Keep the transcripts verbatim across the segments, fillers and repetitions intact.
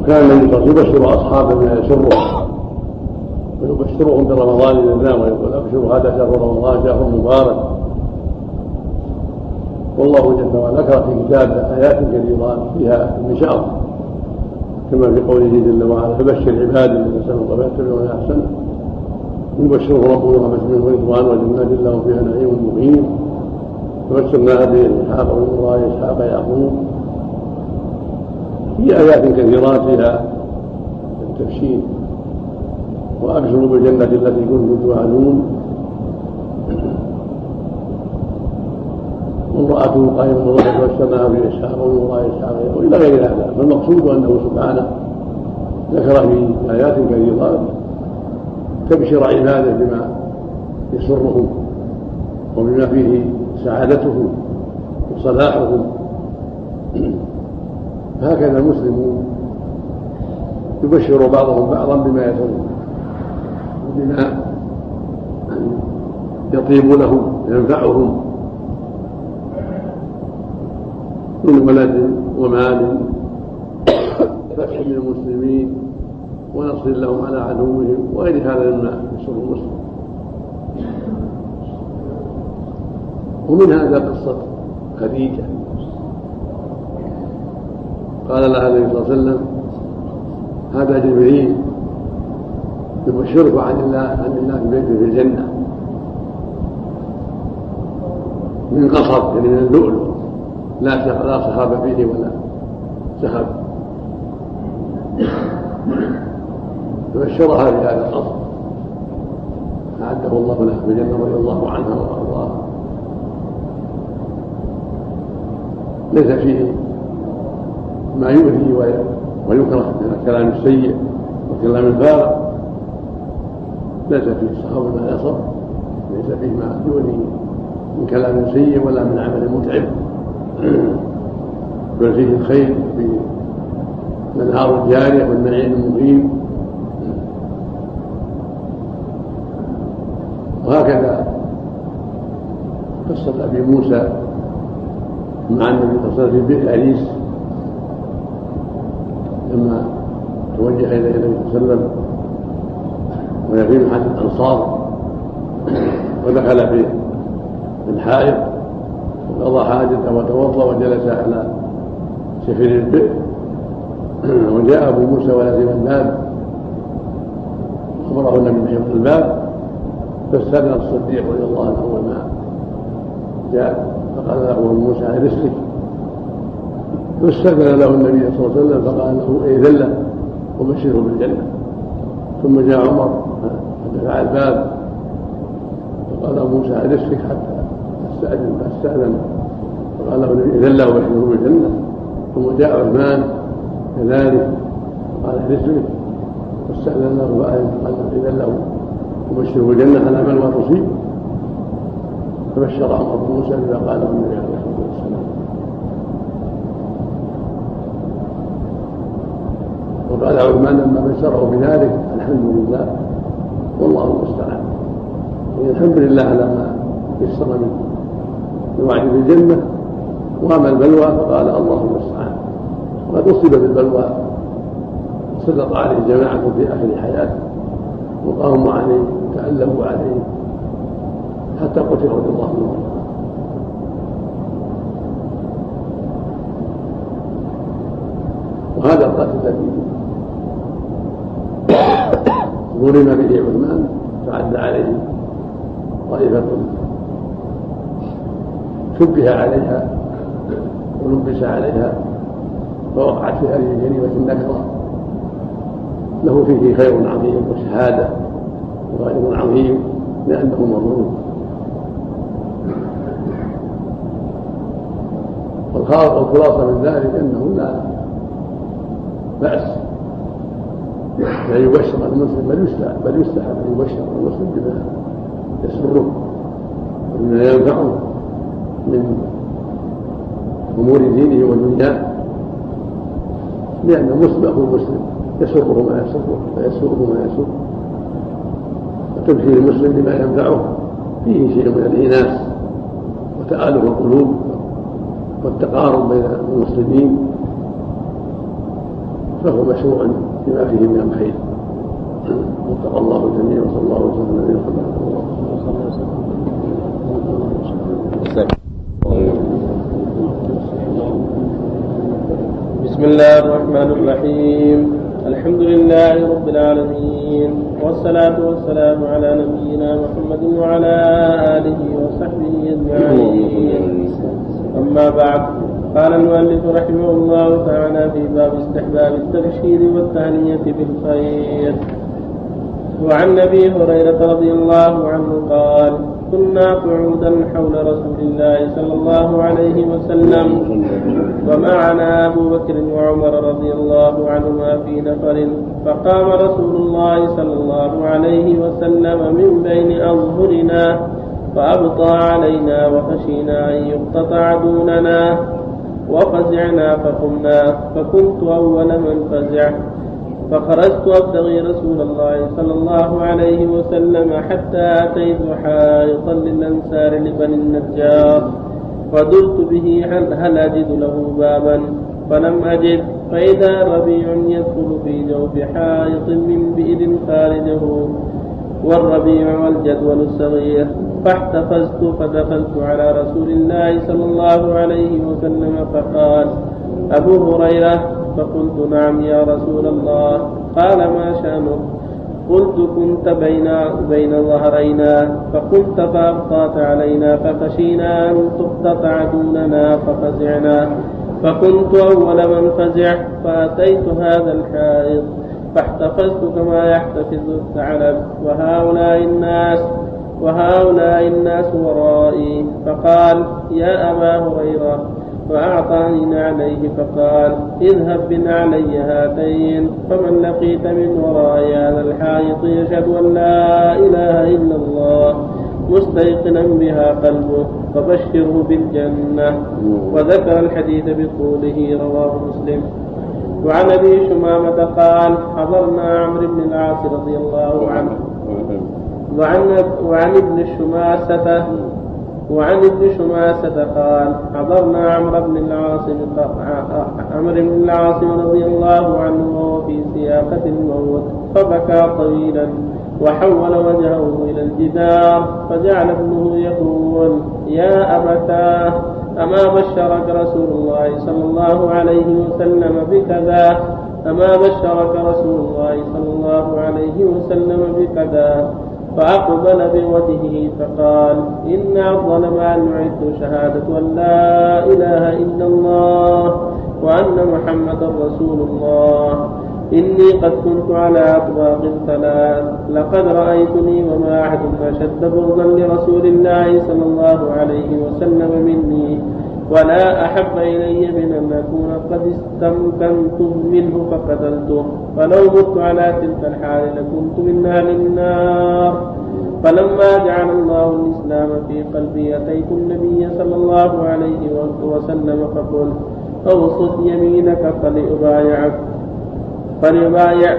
وكان النبي صلى الله عليه وسلم يبشر اصحابه بما يسرهم ويبشرهم برمضان لله ويقول ابشروا هذا شهر رمضان شهر مبارك. والله جل وعلا ذكر في كتابه ايات كثيرات فيها البشاره كما في قوله جل وعلا فبشر عبادي الذين سبقوا فيتبعون احسنه يبشره ربهم رحمة منه ورضوان وجنات لهم فيها نعيم مقيم. فبشرنا به اسحاق ومن وراء اسحاق يعقوب. في ايات كثيرات فيها التبشير وابشروا بالجنه التي كنتم توعدون وامراته قائمه وبشرناها باسحاق ومن وراء اسحاق والى غير هذا. فالمقصود انه سبحانه ذكر في ايات كثيرات تبشر عباده بما يسرهم وبما فيه سعادتهم وصلاحهم. هكذا المسلمون يبشر بعضهم بعضا بما يسرهم وبما يطيب لهم ينفعهم من ولد ومال فتح من المسلمين ونصر لهم على عدوهم وغير هذا مما يسر المسلم. ومن هذا قصة خديجة قال لها النبي صلى الله عليه وسلم هذا جبريل يبشرك عن الله عن الله في بيته في الجنة من قصب يعني من اللؤلؤ لا صخاب فيه ولا سحب. فبشرها بهذا القصر أعده الله لها في الجنة رضي الله عنها وأرضاها. ليس فيه ما يؤذي ويكره من الكلام السيء والكلام الفارغ، ليس فيه صخب ولا نصب، ليس فيه ما يؤذي من كلام سيء ولا من عمل متعب، بل فيه الخير في الأنهار الجارية والنعيم المقيم. وهكذا قصة أبي موسى مع النبي صلى الله عليه وسلم في بئر أريس لما توجه إليه النبي صلى الله عليه وسلم وهي في محل الأنصار ودخل في الحائط وقضى حاجته وتوضأ وجلس على شفير البئر وجاء أبو موسى ولزم الباب أخبره النبي بحفظ الباب فاستأذن الصديق رضي الله عنه أول ما جاء فقال له أبو موسى على رسلك، فاستأذن له النبي صلى الله عليه وسلم فقال له إذن له وبشره بالجنة. ثم جاء عمر فدفع الباب فقال أبو موسى على رسلك حتى استأذن فاستأذن فقال له النبي إذن له وبشره بالجنة. ثم جاء عثمان كذلك قال رسلك فاستأذن له فقال له إذن له وبشره بالجنة على من ما تصيب. فبشر عمر بن موسى بما قاله النبي عليه الصلاة والسلام. وقال عثمان لما بشره بذلك الحمد لله والله المستعان، يعني الحمد لله على ما يسر منه الوعد بالجنة. وأما البلوى فقال الله المستعان. وقد أصيب بالبلوى سلط عليه جماعة في آخر حياته وقاموا عليه وتألموا عليه حتى قتل رضي الله عنه. وهذا القتل الذي ظلم به عثمان تعدى عليه طائفة شبه عليها ولبس عليها فوقعت في هذه الجريمة النكرة. له فيه خير عظيم وشهادة وغير عظيم لأنه مظلوم. والخلاصة من ذلك أنه لا بأس أن يبشر المسلم بل يستحب أن يبشر المسلم بما يسره وبما ينفعه من أمور دينه ودنياه، لأن المسلم أخو المسلم يسره ما يسره ويسره ما يسره. وتبشير المسلم بما ينفعه فيه شيء من الإناث وتآلف القلوب والتقارب بين المسلمين. فهو مشروع بما فيه من الخير. وفق الله الجميع وصلى الله وسلم على نبينا محمد. بسم الله الرحمن الرحيم. الحمد لله رب العالمين، والصلاة والسلام على نبينا محمد وعلى آله وصحبه أجمعين. أما بعد، قال المؤلف رحمه الله تعالى في باب استحباب التبشير والتهنية بالخير. وعن أبي هريرة رضي الله عنه قال: كنا قعودا حول رسول الله صلى الله عليه وسلم ومعنا أبو بكر وعمر رضي الله عنهما في نفر، فقام رسول الله صلى الله عليه وسلم من بين أظهرنا فأبطى علينا وخشينا أن يقتطع دوننا وفزعنا فقمنا، فكنت أول من فزع، فخرجت أبتغي رسول الله صلى الله عليه وسلم حتى أتيت حائطا للأنصار لبني النجار، فدرت به هل أجد له بابا، فلم أجد، فإذا ربيع يدخل في جوف حائط من بئر خارجه، والربيع والجدول الصغير، فاحتفزت فدخلت على رسول الله صلى الله عليه وسلم فقال: أبو هريرة؟ فقلت: نعم يا رسول الله. قال: ما شأنك؟ قلت: كنت بين بين ظهرينا فقلت فأبطأت علينا فخشينا أن تقتطع دوننا ففزعنا، فكنت أول من فزع، فأتيت هذا الحائط فاحتفظت كما يحتفظ الثعلب، وهؤلاء الناس وهؤلاء الناس ورائي. فقال: يا أبا هريرة، فأعطاني نعليه فقال: اذهب بنعلي هاتين، فمن لقيت من وراء هذا الحائط يشهد أن لا إله إلا الله مستيقنا بها قلبه فبشره بالجنة. وذكر الحديث بطوله، رواه مسلم. وعن أبي شمامة قال: حضرنا عمرو بن العاص رضي الله عنه وعن, وعن ابن الشماسة وعن ابن شماسة قال: حضرنا عمرو بن العاص عمرو بن العاص رضي الله عنه وهو في سياقة الموت، فبكى طويلا وحول وجهه إلى الجدار، فجعل ابنه يقول: يا أبتاه، أما بشرك رسول الله صلى الله عليه وسلم بكذا أما بشرك رسول الله صلى الله عليه وسلم بكذا؟ فأقبل بوجهه فقال: إن أفضل ما نعد شهادة أن لا إله إلا الله وأن محمدا رسول الله. إني قد كنت على أطباق ثلاث، لقد رأيتني وما أحد أشد بغضا لرسول الله صلى الله عليه وسلم مني، ولا أحب إلي من أن أكون قد استمكنت منه فقتلته، فلو مت على تلك الحال لكنت من أهل النار. فلما جعل الله الإسلام في قلبي أتيت النبي صلى الله عليه وسلم فقلت: أوسط يمينك فلأبايعك فليبايع،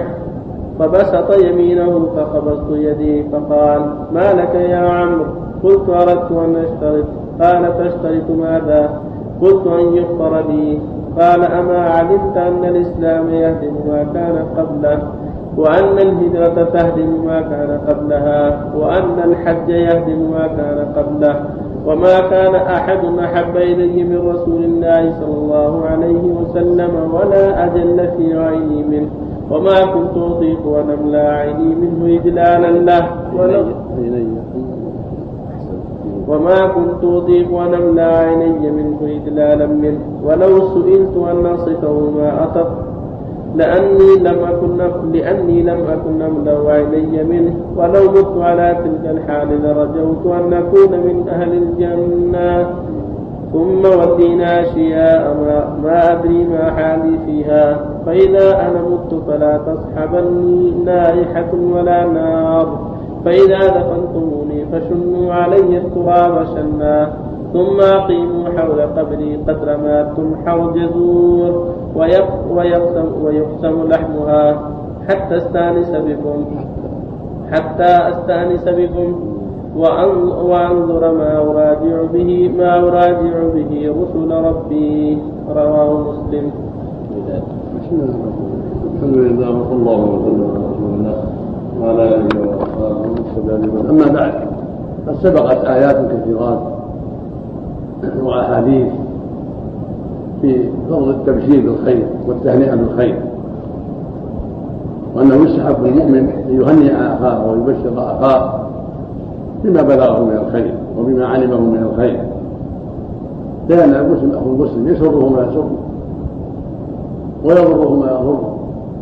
فبسط يمينه فقبضت يدي، فقال: ما لك يا عمرو؟ قلت: أردت أن أشترط. قال: تشترط ماذا؟ قلت: أن يغفر لي. قال: أما علمت أن الإسلام يهدم ما كان قبله، وأن الهجرة تهدم ما كان قبلها، وأن الحج يهدم ما كان قبله، وما كان أحد أحب إلي من رسول الله صلى الله عليه وسلم ولا أجل في عيني منه، وما كنت أطيق أن أملأ عيني منه إجلالا له، وما كنت أطيق أن أملأ عيني منه إجلالا منه، ولو سئلت أن أصفه ما أطق، لأني لم أكن لأني لم أكن أملأ عيني منه، ولو مت على تلك الحال لرجوت أن أكون من أهل الجنة. ثم ودينا أشياء ما, ما أدري ما حالي فيها، فإذا أنا مت فلا تصحبني نائحة ولا نار، فإذا دفنتموني فشنوا علي التراب شنا، ثم أقيموا حول قبري قدر ما تنحر جذور ويقسم, ويقسم لحمها حتى استأنس بكم حتى أستأنس بكم وأنظر ما أراجع به ما أراجع به رسل ربي. رواه مسلم. الحمد لله وصلى الله وسلم على رسول الله وعلى اله واصحابه وسلم. اما بعد، قد سبقت ايات كثيرات واحاديث في فضل التبشير بالخير والتهنئه بالخير، وانه يستحب للمؤمن ان يهنئ اخاه ويبشر اخاه بما بلغه من الخير وبما علمه من الخير، لان المسلم اخو المسلم يسره ما يسره ويضره ما يضره،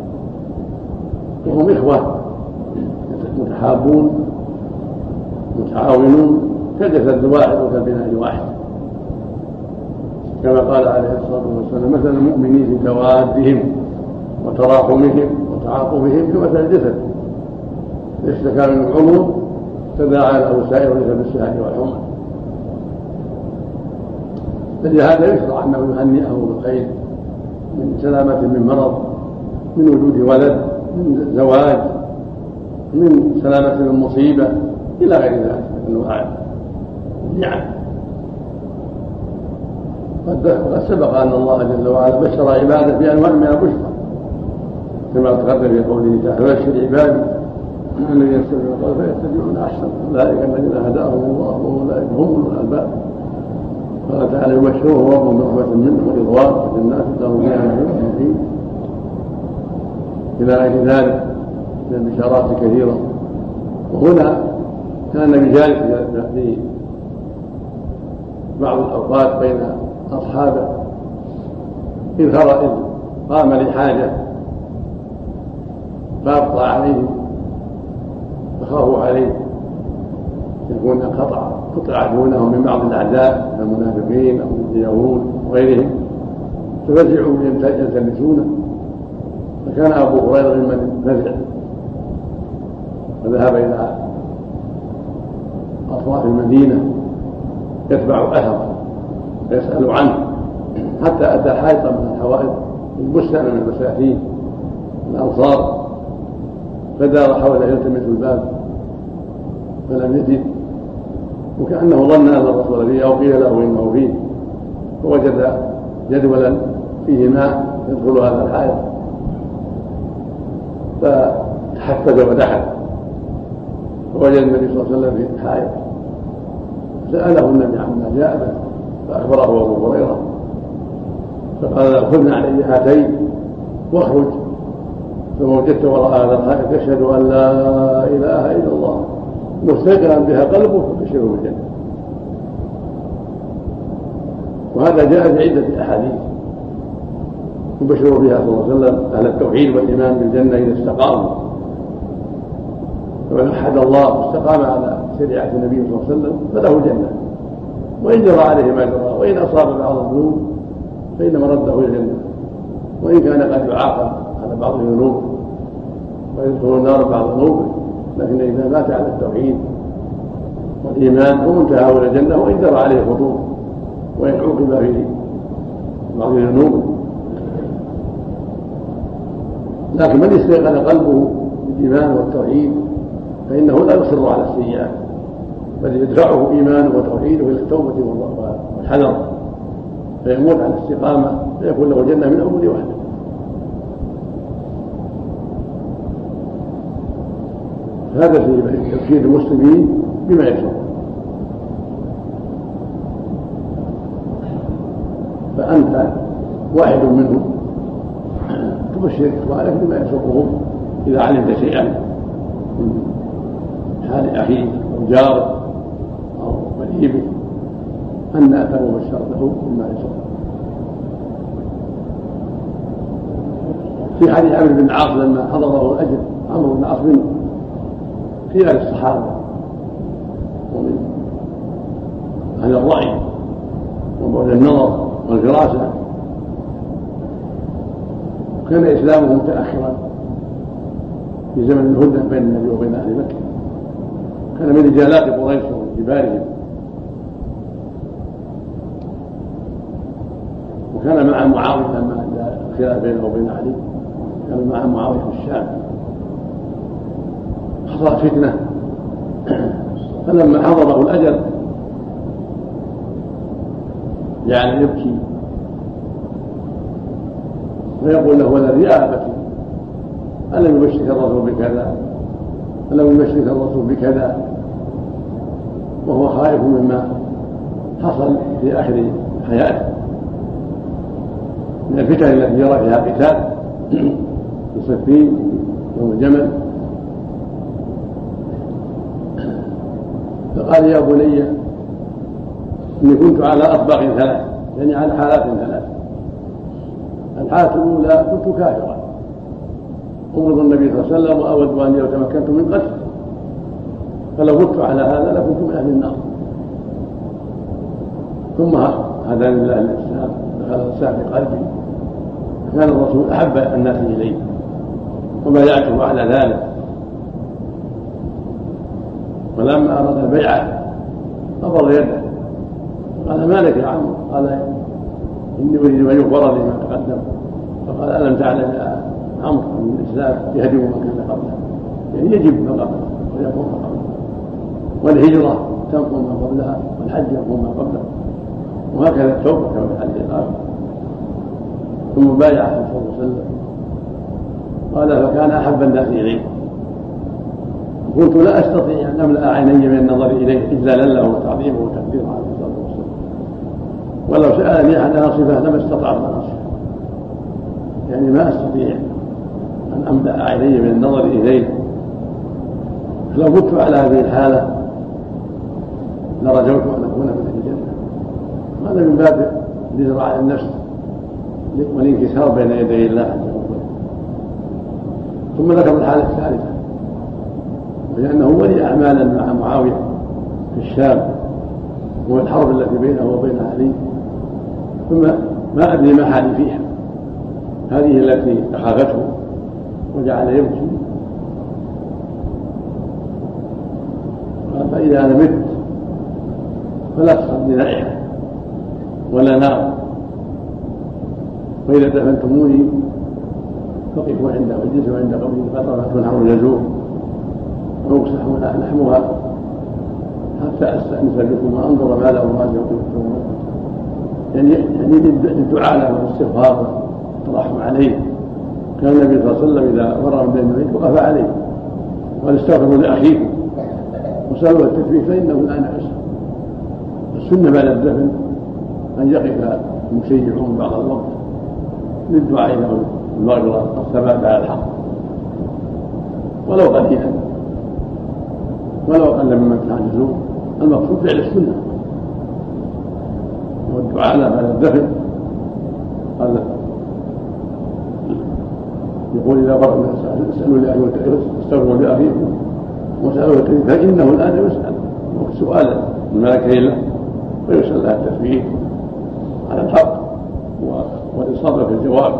وهم إخوة متحابون متعاونون كالجسد الواحد وكالبناء الواحد، كما قال عليه الصلاة والسلام: مثل المؤمنين في توادهم وتراحمهم وتعاطفهم كمثل الجسد إذا اشتكى منه عضو تداعى له سائر الجسد بالسهر والحمى. فلهذا يشرع أنه يهنئه بالخير من سلامة من مرض، من وجود ولد، من زواج، من سلامة من مصيبة، إلى غير ذلك من أنواع النعم. قد سبق أن الله جل وعلا بشر عباده بأنواع من البشرى كما تقدم في قوله تعالى: بشر عبادي الذين يستمعون القول فيتبعون أحسن أولئك الذين هداهم الله وأولئك هم أولو الألباب. قال تعالى: يبشرهم ربهم برحمة منه ورضوان وجنات لهم فيها نعيم مقيم، إلى غير ذلك من البشارات كثيرة. وهنا كان النبي جالس في بعض الأوقات بين أصحابه إذ قام لحاجة فأبطأ عليه فخافوا عليه يكون انقطع قطع دونهم من بعض الأعداء من المنافقين أو اليهود وغيرهم، ففزعوا يلتمسونه، فكان أبو هريرة ممن فزع فذهب إلى أطراف المدينة يتبع أثره ويسأل عنه حتى أتى حائطا من الحوائط البستان من المساكين الأنصار، فدار حوله يلتمس الباب فلم يجد، وكأنه ظن أن الرسول فيه أو قيل له إنه فيه، فوجد جدولا فيه ماء يدخل هذا الحائط فتحفز ودخل، فوجد النبي صلى الله عليه وسلم في الحائط، سأله النبي عما جاء به فأخبره أبو هريرة فقال له: خذنا علي هاتين واخرج، ثم وجدت وراء هذا الحائط يشهد أن لا إله إلا الله مستيقنا بها قلبه فبشره بالجنة. وهذا جاء في عدة أحاديث يبشر بها صلى الله عليه وسلم أهل التوحيد والإيمان بالجنة إذا استقاموا، فمن وحد الله واستقام على شريعة النبي صلى الله عليه وسلم فله الجنة، وإن جرى عليه ما جرى، وإن أصاب بعض الذنوب فإنما رده إلى الجنة، وإن كان قد يعاقب على بعض الذنوب ويدخل النار بعض ذنوبه، لكن إذا مات على التوحيد والإيمان ومنتهى إلى الجنة، وإن جرى عليه خطوط وإن عوقب في بعض الذنوب. لكن من استيقن قلبه بالإيمان والتوحيد فإنه لا يصر على السيئات، بل يدفعه إيمانه وتوحيده إلى التوبة والحذر، فيموت على الاستقامة فيكون له جنة من أول وحده. هذا في تبشير المسلمين بما يسر. فأنت واحد منهم تبشر إخوانك بما يسرهم إذا علمت شيئا من حال أخيك أو جارك أو قريبك أن أتى مبشر له بما يسر. في حديث عمرو بن العاص لما حضره الأجل، عمرو بن العاص من خيار الصحابة ومن أهل الرأي وبعد النظر والفراسة، كان إسلامه متأخرا في زمن الهدنة بين النبي وبين أهل مكة، كان من رجالات قريش وكبارهم، وكان مع معاوية لما جاء الخلاف بينه وبين علي، كان مع معاوية في الشام، حصلت فتنة، فلما حضره الأجل جعل يبكي فيقول له والذي يا أبتي ألم يبشرك الرسول بكذا ألم يبشرك الرسول بكذا، وهو خائف مما حصل في آخر حياته من الفتن التي يرى فيها قتال في صفين يوم الجمل. فقال يا بني إني كنت على أطباق ثلاث، يعني على حالات ثلاث. الحالة الأولى كنت كافرا أمرض النبي صلى الله عليه وسلم وأود أن لو تمكنت من قتله، فلو كنت على هذا لكنت من أهل النار. ثم هداني الله الإسلام دخل الإسلام في قلبي، كان الرسول أحب الناس إليه وبايعته على ذلك. ولما أراد البيعة قبض يده قال ما لك يا عم؟ قال إني أريد أن يغفر لي ما تقدم. فقال ألم تعلم يا عمرو أن الإسلام يهدم ما كان قبله، يعني يجب ما قبله ويكون ما قبله، والهجرة تنقل ما قبلها، والحج يكون ما قبله، وهكذا التوبة كما في الحديث الآخر. ثم بايع صلى الله عليه وسلم قال فكان أحب الناس إليه. قلت لا أستطيع أن أملأ عيني من النظر إليه إجلالا له وتعظيمه وتقديره عليه الصلاة والسلام، ولو سألني عن صفة لما استطعت أن أصفه، يعني ما أستطيع أن أملأ عيني من النظر إليه. لو كنت على هذه الحالة لرجوت أن أكون من أهل الجنة. هذا من باب الإجراء على النفس والانكسار بين يدي الله عز وجل. ثم ذكر الحالة الثالثة، لأنه ولي أعمالا مع معاوية في الشام والحرب التي بينه وبين علي، ثم ما أدري ما حالي فيها. هذه التي أخافته وجعل يبكي. قال فإذا أنا مت فلا تصلي نائحة ولا نار، وإذا دفنتموني فقفوا عند واجلسوا عند قبري قطرة تنحر الجزور ويكسح لحمها حتى أستأنس بكم وأنظر ما له ما يقول، يعني يعني للدعاء له والاستغفار والترحم عليه. كان النبي صلى الله عليه وسلم إذا مر من بين الميت وقف عليه وقال استغفروا لأخيكم وسألوا التثبيت فإنه الآن يسأل. السنة بعد الدفن أن يقف المشيعون بعض الوقت للدعاء له المغفرة والثبات على الحق، ولو قليلا ولو أقل مما كان يزور. المقصود فعل السنة والدعاء له بعد الدفن. قال يقول إذا برأنا اسألوا لأخيكم استغفروا لأخيكم وسألوا التثبيت فإنه الآن يسأل سؤالا الملكين له، ويسأل لها التثبيت على الحق والإصابة في الجواب.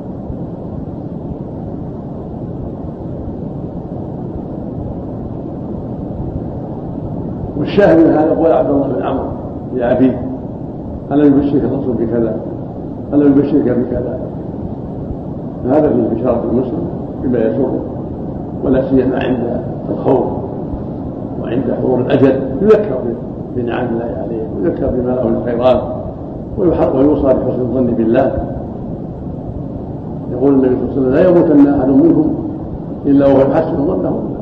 والشاهد من هذا قول عبد الله بن عمرو لأبيه ألم يبشرك الرسول بكذا ألم يبشرك بكذا. هذا في بشارة المسلم بما يسره، ولا سيما عند الخوف وعند حضور الأجل يذكر بنعم الله عليه ويذكر بما له من الخيرات ويوصى بحسن الظن بالله. يقول النبي صلى الله عليه وسلم لا يموتن أحد منهم إلا وهو يحسن ظنه بالله،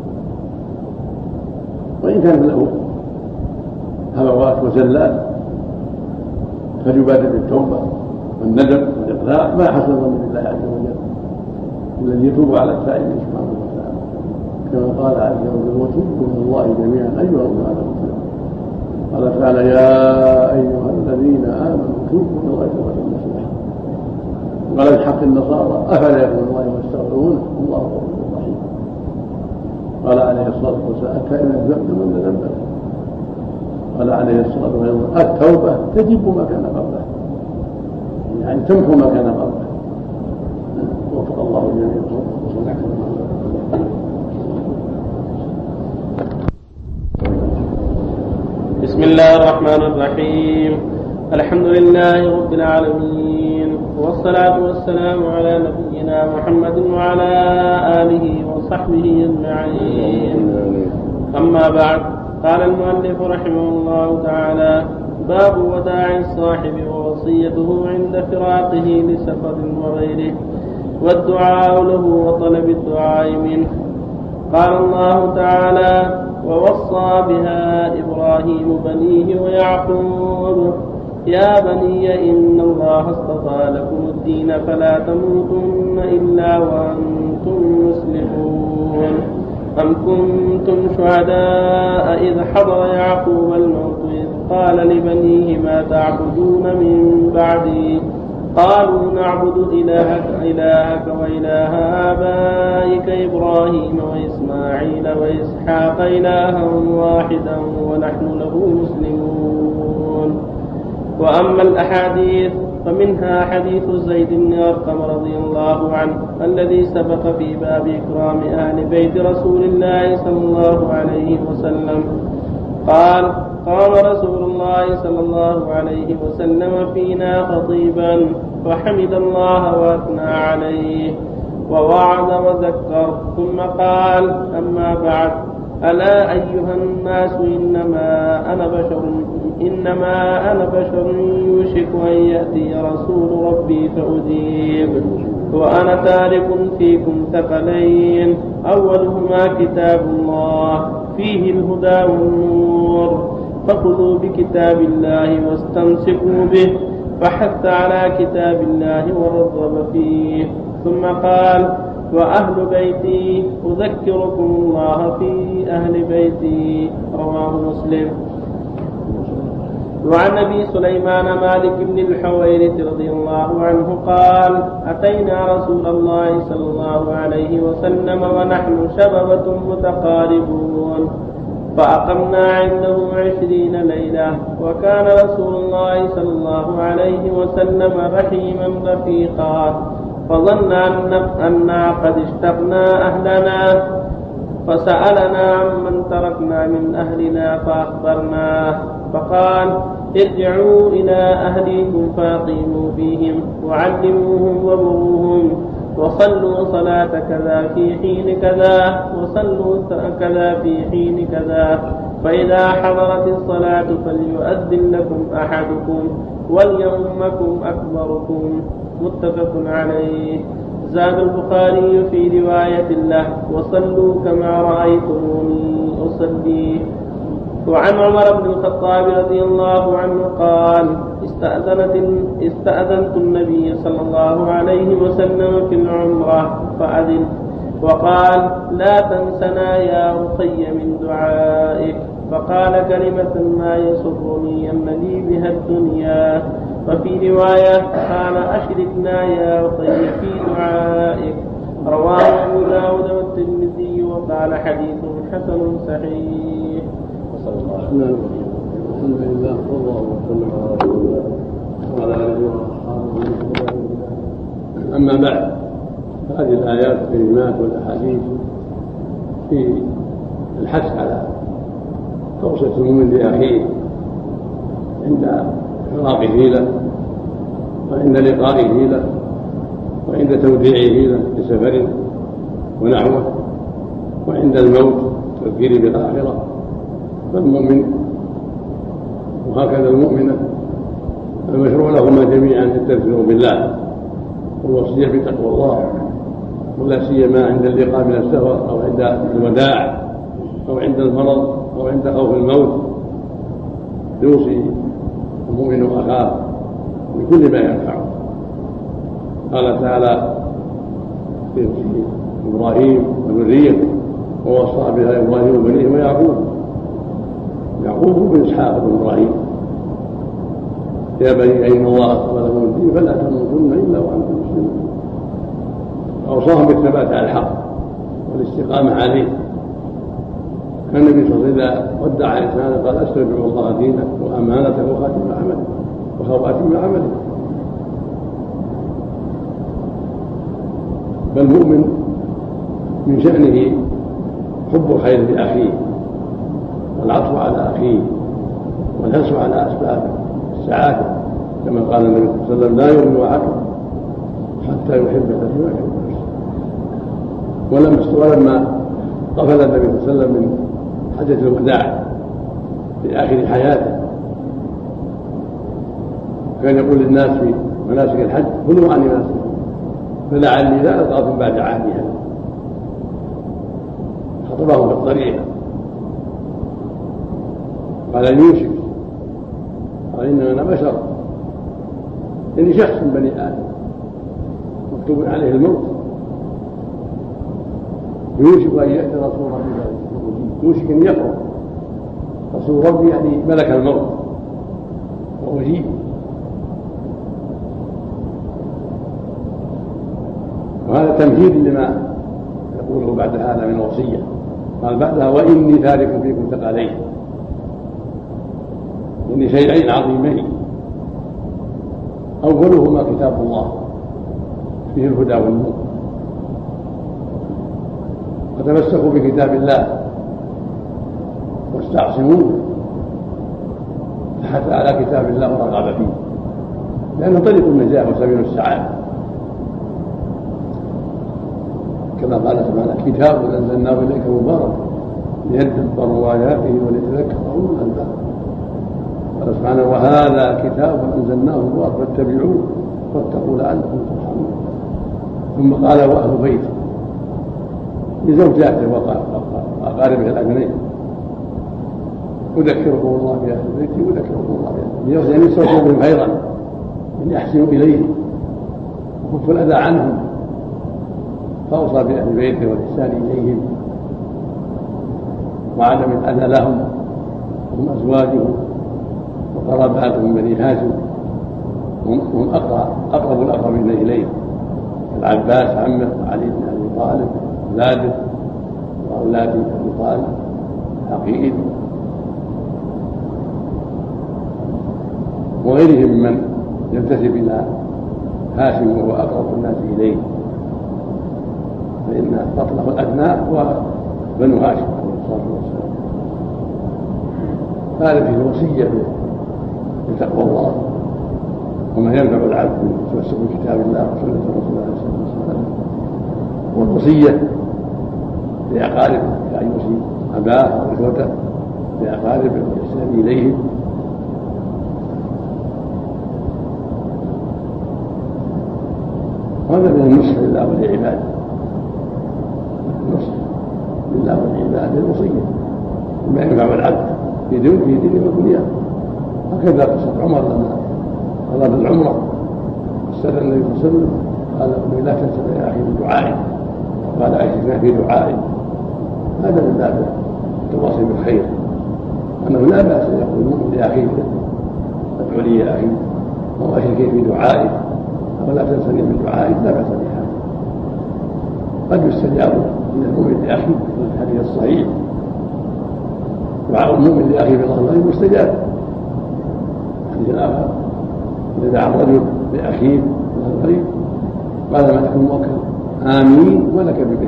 وإن كان له هلوات وزلات فليبادر بالتوبة والندم والإقلاع ما حسن ظن بالله عز وجل، الذي يتوب على التائب سبحانه وتعالى كما قال عز وجل وتوبوا إلى الله جميعا أيها المؤمنون. قال تعالى يا أيها الذين آمنوا توبوا إلى الله توبة نصوحا. قال في حق النصارى أفلا يكون الله واستغفرونه والله غفور رحيم. قال عليه الصلاة والسلام التائب الذنب من ذنبه. قال عليه الصلاة والسلام التوبة تجب ما كان قبله، يعني تمحو ما كان قبله. وفق الله جميعا. بسم الله الرحمن الرحيم. الحمد لله رب العالمين، والصلاة والسلام على نبينا محمد وعلى آله وصحبه أجمعين. أما بعد، قال المؤلف رحمه الله تعالى باب وداع الصاحب ووصيته عند فراقه لسفر وغيره والدعاء له وطلب الدعاء منه. قال الله تعالى: ووصى بها إبراهيم بنيه ويعقوب يا بني إن الله اصطفى لكم الدين فلا تموتن إلا وأنتم مسلمون. أم كنتم شهداء إذ حضر يعقوب الموت إذ قال لبنيه ما تعبدون من بعدي قالوا نعبد إلهك, إلهك وإله آبائك إبراهيم وإسماعيل وإسحاق إلها واحدا ونحن له مسلمون. وأما الأحاديث فمنها حديث زيد بن أرقم رضي الله عنه الذي سبق في باب إكرام أهل بيت رسول الله صلى الله عليه وسلم قال: قام رسول الله صلى الله عليه وسلم فينا خطيبا فحمد الله وأثنى عليه ووعظ وذكر ثم قال: أما بعد، ألا أيها الناس إنما أنا بشر إنما أنا بشر يوشك أن يأتي رسول ربي فأجيب، وأنا تارك فيكم ثقلين أولهما كتاب الله فيه الهدى والنور، فخذوا بكتاب الله واستمسكوا به، فحث على كتاب الله ورغب فيه. ثم قال: وأهل بيتي أذكركم الله في أهل بيتي. رواه مسلم. وعن أبي سليمان مالك بن الحويرث رضي الله عنه قال: أتينا رسول الله صلى الله عليه وسلم ونحن شببة متقاربون فأقمنا عنده عشرين ليلة، وكان رسول الله صلى الله عليه وسلم رحيما رفيقا، فظنا أننا قد اشتقنا أهلنا فسألنا عمن تركنا من أهلنا فأخبرناه، فقال: ارجعوا إلى أهليكم فأقيموا فيهم وعلموهم ومروهم، وصلوا صلاة كذا في حين كذا، وصلوا كذا في حين كذا، فإذا حضرت الصلاة فليؤذن لكم أحدكم وليؤمكم أكبركم. متفق عليه. زاد البخاري في رواية له: وصلوا كما رأيتموني أصلي. وعن عمر بن الخطاب رضي الله عنه قال: استأذنت استأذنت النبي صلى الله عليه وسلم في العمرة فأذن، وقال: لا تنسنا يا أخي من دعائك، فقال: كلمة ما يسرني أن لي بها الدنيا. وفي رواية قال: أشركنا يا أخي في دعائك. رواه أبو داود والترمذي وقال: حديث حسن صحيح. الحمد لله صلى الله وسلم على رسول الله وعلى اله واصحابه. اما بعد، هذه الايات الكريمات والاحاديث في الحث على توصيه المؤمن لاخيه عند فراقه له وعند لقائه له وعند توديعه له لسفر ونحوه وعند الموت تذكيره بالاخره. فالمؤمن وهكذا المؤمنة المشروع لهما جميعا التذكير بالله والوصية بتقوى الله، ولا سيما عند اللقاء من السفر أو عند الوداع أو عند المرض أو عند خوف الموت، يوصي المؤمن أخاه بكل ما ينفعه. قال تعالى في إبراهيم وذريته: ووصى بها إبراهيم بنيه ويعقوب. يعقوب بن إسحاق بن إبراهيم: يا بني إن الله اصطفى لكم الدين فلا تموتن إلا وأنتم مسلمون. أوصاهم بالثبات على الحق والاستقامة عليه. كان النبي صلى الله عليه وسلم ودع إنسانا قال: أستودع الله دينك وأمانته وخاتم عمله وخواتم عمله. فالمؤمن من شأنه حب الخير لأخيه والعطف على أخيه والحرص على أسباب السعادة، كما قال النبي صلى الله عليه وسلم: لا يؤمن أحدكم حتى يحب لأخيه ما يحب نفسه. ولما قفل النبي صلى الله عليه وسلم من حجة الوداع في آخر حياته وكان يقول للناس في مناسك الحج كلوا عني مناسك فلعلي لا ألقاكم بعد عامي هذا. خطبهم بالطريقة قال يوشك قال إنما أنا بشر إني شخص من بني آدم مكتوب عليه الموت يوشك أن يأتي رسول ربي يوشك أن يقرأ رسول ربي يعني ملك الموت وأجيب. وهذا تمهيد لما يقوله بعد هذا من وصية. قال بعدها وإني تارك فيكم ثقلين إني شيئين عظيمين أولهما كتاب الله فيه الهدى والنور فتمسكوا بكتاب الله واستعصموه فحث على كتاب الله ورغب فيه لأنه طريق النجاة وسبيل السعادة كما قال سبحانه كتاب أنزلناه إليك مبارك ليدبروا آياته وليتذكر أولو الألباب. قال سبحانه وهذا كتاب أنزلناه مبارك فاتبعوه واتقوا لعلكم ترحمون. ثم قال وأهل بيته لزوجاته وأقاربه الأبنين أذكركم الله بأهل بيتي وأذكركم الله بأهل بيتي يعني يستوصوا بهم خيرا أن يحسنوا إليهم وكفوا الأذى عنهم فأوصى بأهل بيته والإحسان إليهم وعدم الأذى لهم هم أزواجهم وقراباتهم من بني هاشم هم أقرب الأقربين إليه العباس عمه وعلي بن أبي طالب أولاده وأولاد أبي طالب عقيل وغيرهم ممن ينتسب إلى هاشم وهو أقرب الناس إليه فإن فضله الأدنى هو بنو هاشم عليه الصلاة والسلام. هذا فيه وصية بتقوى الله وما ينفع العبد من تمسك بكتاب الله وسنة رسول الله صلى الله عليه وسلم والوصية لأقاربه كأن يوصي أباه أو إخوته لأقاربه والإحسان إليهم. وهذا من النصح لله ولعباده النصح لله ولعباده الوصية بما ينفع العبد في دينه ودنياه. هكذا قصة عمر لما أراد العمرة استأذن النبي صلى الله عليه وسلم قال لا تنسى يا أخي بدعائي وقال أشركنا في دعائي. هذا من باب التواصي بالخير أنه لا بأس أن يقول المؤمن لأخيه ادعو لي يا أخي أو أشركني في دعائي أو لا تنسني من دعائي لا بأس بها. قد يستجاب من المؤمن لأخيه في الحديث الصحيح دعاء المؤمن لأخيه في الله مستجاب. الحديث الآخر إذا دعا الرجل لأخيه من الغريب قال ما تكون موكل آمين ولك بمثله.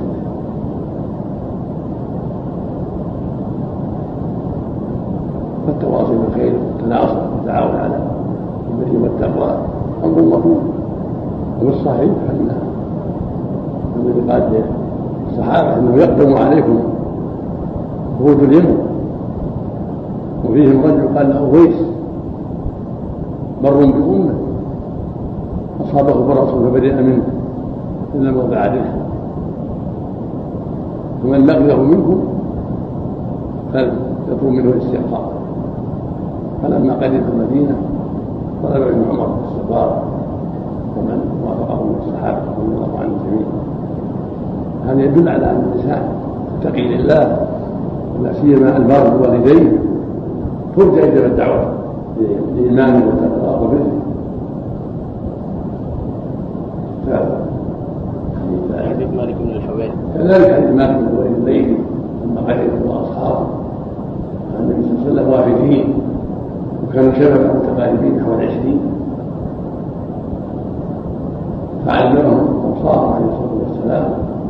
فالتواصي بالخير والتناصر والتعاون على البر والتقوى أمر مطلوب. وبالصحيح أن الذي قال للصحابة أنه يقدم عليكم خروج اليمن وفيهم رجل قال له أويس بر بأمه أصابه برص فبرئ منه إلا موضع ريحه ومن لقيه منكم فليطلب منه الاستغفار. فلما قدم المدينة طلب ابن عمر الاستغفار ومن وافقه من الصحابة رضي الله عنهم جميعا. هذا يدل على أن الإنسان يتقي لله ولا سيما البار بوالديه ترجى إجابة الدعوة لإيمانه وتقواه وبره. حديث مالك بن الحويرث كذلك حديث مالك بن الحويرث الليلي لما قدم واصحابه النبي صلى الله عليه وسلم وافدين وكانوا شبابا متقاربين حوالي عشرين فعلمهم اوصاهم عليه الصلاه والسلام.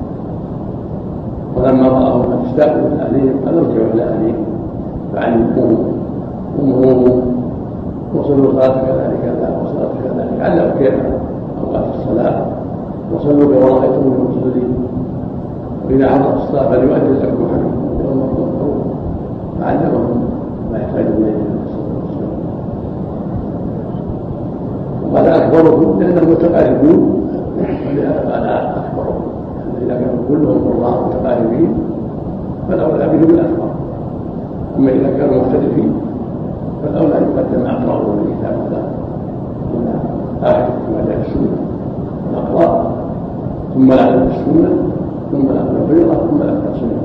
ولما راوا قد اشتاقوا الى اهلهم قال ارجعوا الى اهلهم فعلموهم وامروهم وصلوا صلاه كذلك كذا وصلاه كذلك علموا كيف اوقات الصلاه وصلوا كما رايتم من المصلين واذا حضر الصلاه فليؤدي لكم عنهم يوم الظهر فعلمهم ما يحتاج اليه. وقال أكبركم لأنهم متقاربون ولهذا قال أكبركم، إذا كانوا كلهم قراء متقاربين فالأولى بهم الأكبر، أما إذا كانوا مختلفين فالأولى يقدم أقرأهم من كتاب الله من آخر ما جاء السنة الأقراء، ثم الأعلى السنة، ثم الأعلى الفريضة، ثم الأعلى السنة.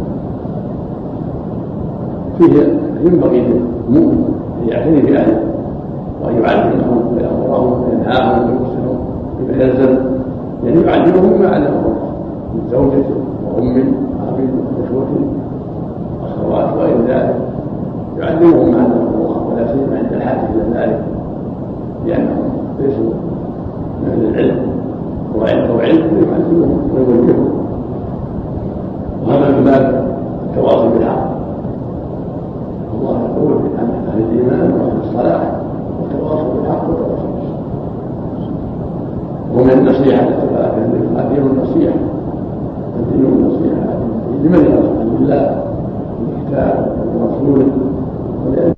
فيه ينبغي للمؤمن أن يعتني بأهله وأن يعلمهم ويأمرهم وينهاهم ويرسلهم بما يلزم، يعني يعلمهم بما علمه الله من زوجة وأم وأب وإخوة أخوات وغير ذلك، يعلمهم ما علمه الله ولا سيما عند الحاجة إلى ذلك، لأنهم ليسوا من أهل العلم وعلم وعلم يعلمهم ويوجههم، وهذا من باب التواصي بالحق. الله يقول عن أهل الإيمان وأهل الصلاح وتواصوا بالحق وتواصوا بالصبر، ومن النصيحة الدين النصيحة الدين النصيحة لمن يرضى عن الله والكتاب ورسوله ولأجل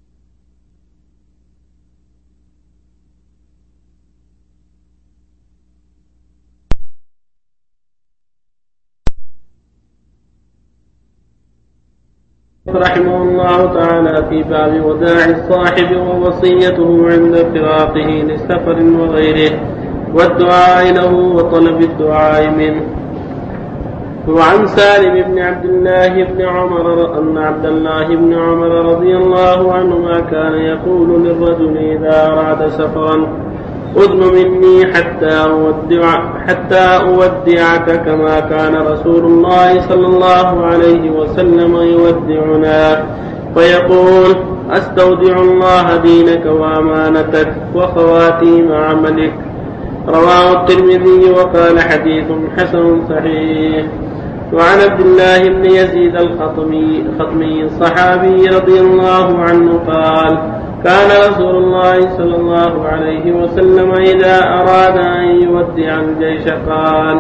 رحمه الله تعالى في باب وداع الصاحب ووصيته عند فراقه لسفر وغيره والدعاء له وطلب الدعاء منه. وعن سالم بن عبد الله بن عمر أن عبد الله بن عمر رضي الله عنهما كان يقول للرجل إذا أراد سفرا أذن مني حتى أودع حتى أودعك كما كان رسول الله صلى الله عليه وسلم يودعنا، فيقول أستودع الله دينك وأمانتك وخواتيم عملك. رواه الترمذي وقال حديث حسن صحيح. وعن عبد الله بن يزيد الخطمي الخطمي الصحابي رضي الله عنه قال كان رسول الله صلى الله عليه وسلم إذا أراد أن يودع الجيش قال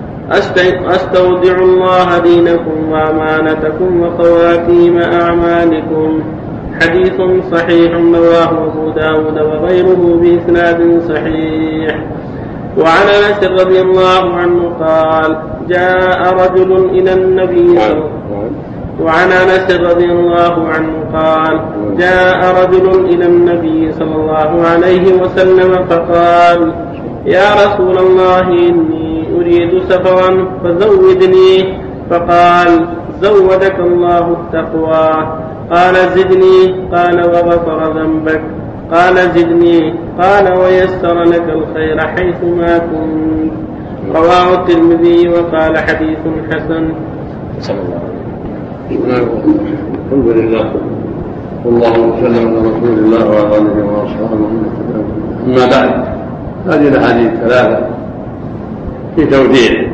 أستودع الله دينكم وأمانتكم وخواتيم أعمالكم. حديث صحيح رواه أبو داود وغيره بإسناد صحيح. وعن أنس رضي الله عنه قال جاء رجل إلى النبي صلى الله عليه وسلم وعن أنس رضي الله عنه قال جاء رجل إلى النبي صلى الله عليه وسلم فقال يا رسول الله إني أريد سفرا فزودني، فقال زودك الله التقوى. قال زدني، قال وغفر ذنبك. قال زدني، قال ويسر لك الخير حيثما كنت. رواه الترمذي وقال حديث حسن. صلى الله عليه وسلم. الحمد لله والله وسلم على رسول الله وعلى اله واصحابه. اما بعد، هذه الاحاديث ثلاثه في توديع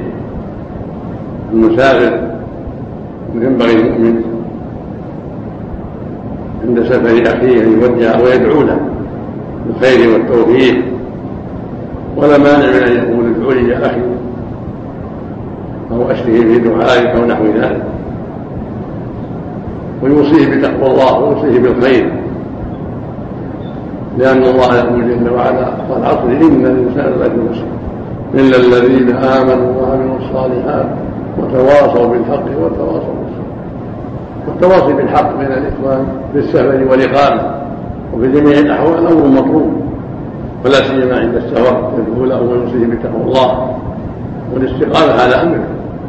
المسافر. ينبغي المؤمن عند سفر اخيه ان يودع ويدعو له بالخير والتوفيق، ولا مانع من ان يقول ادعوا لي يا اخي او اشتهي في دعائك او نحو ذلك، ويوصيه بتقوى الله ويوصيه بالخير، لأن الله يقول جل وعلا والعصر إن الإنسان لفي خسر إلا الذين آمنوا وعملوا الصالحات وتواصوا بالحق وتواصوا بالصبر. والتواصي بالحق بين الإخوان في السفر والإقامة وفي جميع الأحوال أمر مطلوب، ولا سيما عند السفر يدعو له ويوصيه بتقوى الله والاستقامة على أمره،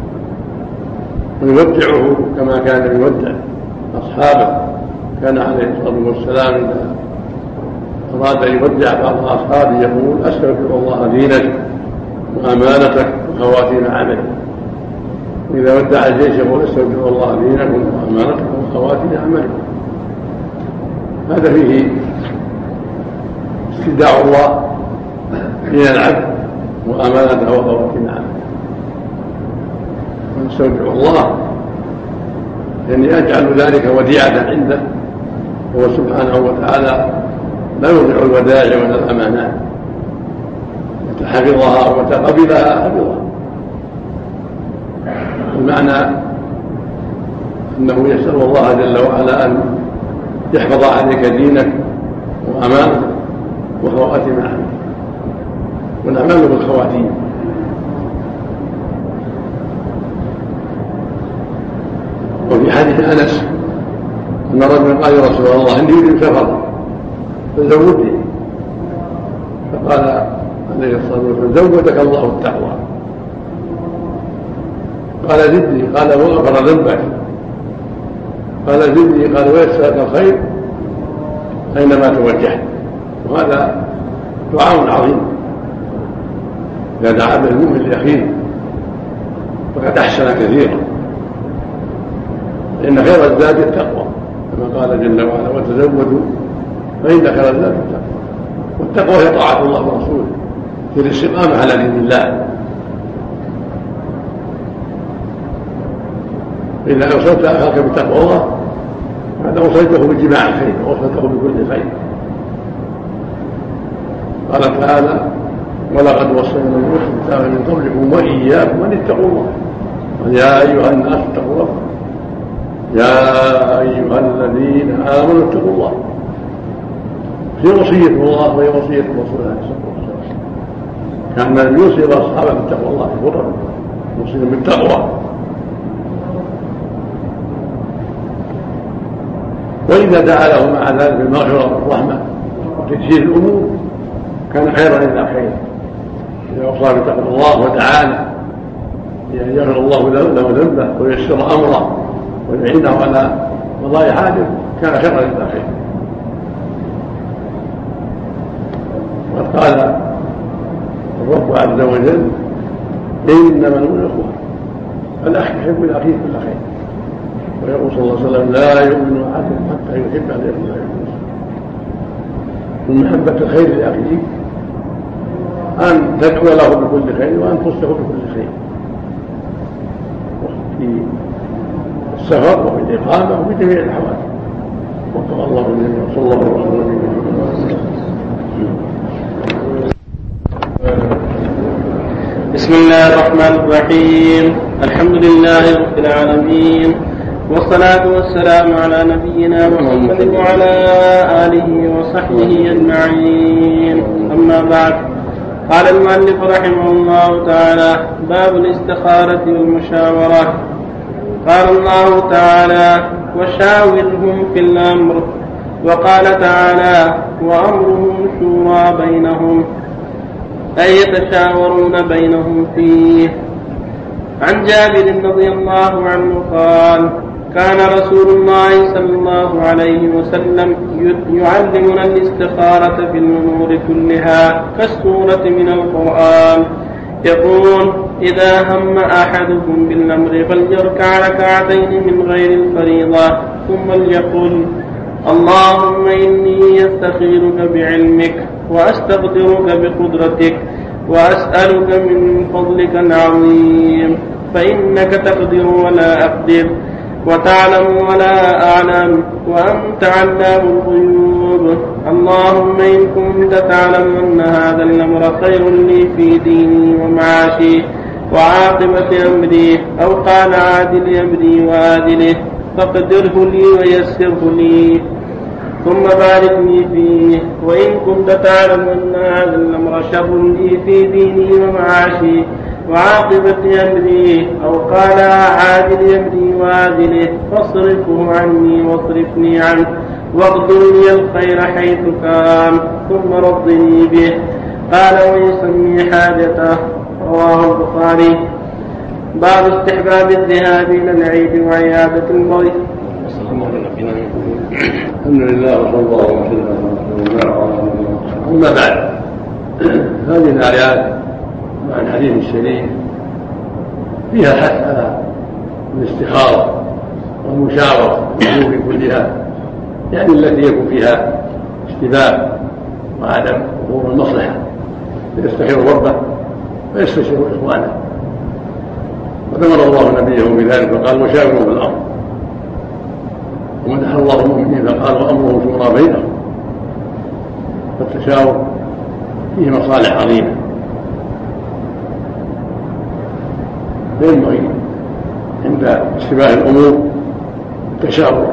ويودعه كما كان يودع أصحابه. كان عليه الصلاة والسلام إذا أراد أن يودع بعض أصحابه يقول أستغفر الله دينك وأمانتك وخواتيم عملك. وإذا ودع الجيش يقول أستغفر الله دينك وأمانتك وخواتيم عملك. هذا فيه استدعاء الله دين العبد وأمانته وخواتيم عملك. ونستودع الله يعني أجعل ذلك وديعة عنده، هو سبحانه وتعالى لا يضيع الودائع ولا الأمانات، متى حفظها ومتى قبلها حفظها. المعنى أنه يسأل الله جل وعلا أن يحفظ عليك دينك وأمانتك وخواتيم عملك. والأعمال بالخواتيم. وفي حديث أنس أن رجلا قال يا رسول الله إني أريد سفر فزودني، فقال عليه الصلاة والسلام زودك الله التقوى. قال زدني، قال وغفر ذنبك. قال زدني، قال ويسرك الخير أينما توجهت. وهذا دعاء عظيم إذا دعا به المؤمن لأخيه فقد أحسن كثيرا، فإن خير الزاد التقوى كما قال جل وعلا وتزودوا فإن خير الزاد التقوى. والتقوى هي طاعة الله ورسوله في الاستقامة على دين الله. إذا أوصلت أخاك بتقوى الله فقد أوصلته بجماع الخير وأوصلته بكل خير. قال تعالى ولقد وصينا الرسل من قبلكم وإياكم أن اتقوا الله يا أيها الناس اتقوا ربكم يا أيها الذين آمنوا اتقوا الله. هي وصية الله وهي وصية الرسول عليه الصلاة والسلام. كان من يوصي أصحابه بتقوى الله يقول يوصيهم بالتقوى. وإذا دعا له مع ذلك بالمغفرة والرحمة وتيسير الأمور كان خيرا إلى خير. إذا وصى بتقوى الله وتعالى لأن يغفر الله له ذنبه وييسر أمره ويعينه على قضاء حاجه كان خيرا إلى خير. وقد قال الرب عز وجل إنما المؤمنون إخوة، الأخ يحب لأخيه كل خير. ويقول صلى الله عليه وسلم لا يؤمن أحدكم حتى يحب أن يكون له من محبة الخير لأخيه أن تدعو له بكل خير وأن تصلح بكل خير في السفر وفي الإقامة وفي جميع الأحوال. وقال الله جل صلى الله عليه وسلم. بسم الله الرحمن الرحيم. الحمد لله رب العالمين، والصلاة والسلام على نبينا محمد وعلى آله وصحبه أجمعين. أما بعد، قال المؤلف رحمه الله تعالى باب الاستخارة والمشاورة. قال الله تعالى وشاورهم في الأمر، وقال تعالى وأمرهم شورى بينهم، أي يتشاورون بينهم فيه. عن جابر رضي الله عنه قال كان رسول الله صلى الله عليه وسلم يعلمنا الاستخارة في الأمور كلها كالسورة من القرآن. يقول إذا هم أحدكم بالأمر فليركع ركعتين من غير الفريضة ثم ليقل اللهم إني أستخيرك بعلمك وأستقدرك بقدرتك وأسألك من فضلك العظيم فإنك تقدر ولا أقدر وتعلم ولا أعلم وأنت علام الغيوب. اللهم إن كنت تعلم أن هذا الأمر خير لي في ديني ومعاشي وعاقبة أمري، أو قال عادل أمري وآدله، فاقدره لي ويسره لي ثم بارك لي فيه. وإن كنت تعلم أن هذا الأمر شر لي في ديني ومعاشي وعاقبة أمري، أو قال عادل أمري وآدله، فاصرفه عني واصرفني عنه واقدر لي الخير حيث كان ثم رضني به. قال ويسمي حاجته. رواه البخاري. باب استحباب الذهاب إلى العيد وعيادة المريض. الحمد لله وصلى الله وسلم على رسول الله. أما بعد، هذه الآيات مع الحديث الشريف فيها حث على الاستخارة والمشاورة في كلها، يعني التي يكون فيها اشتباه وعدم ظهور المصلحة، يستخير ربه ويستشير إخوانه. وأمر الله نبيه بذلك فقال وشاوروا في الأمر، ومدح الله المؤمنين فقال وأمرهم شورى بينهم. فالتشاور فيه مصالح عظيمة، فينبغي عند اشتباه الأمور التشاور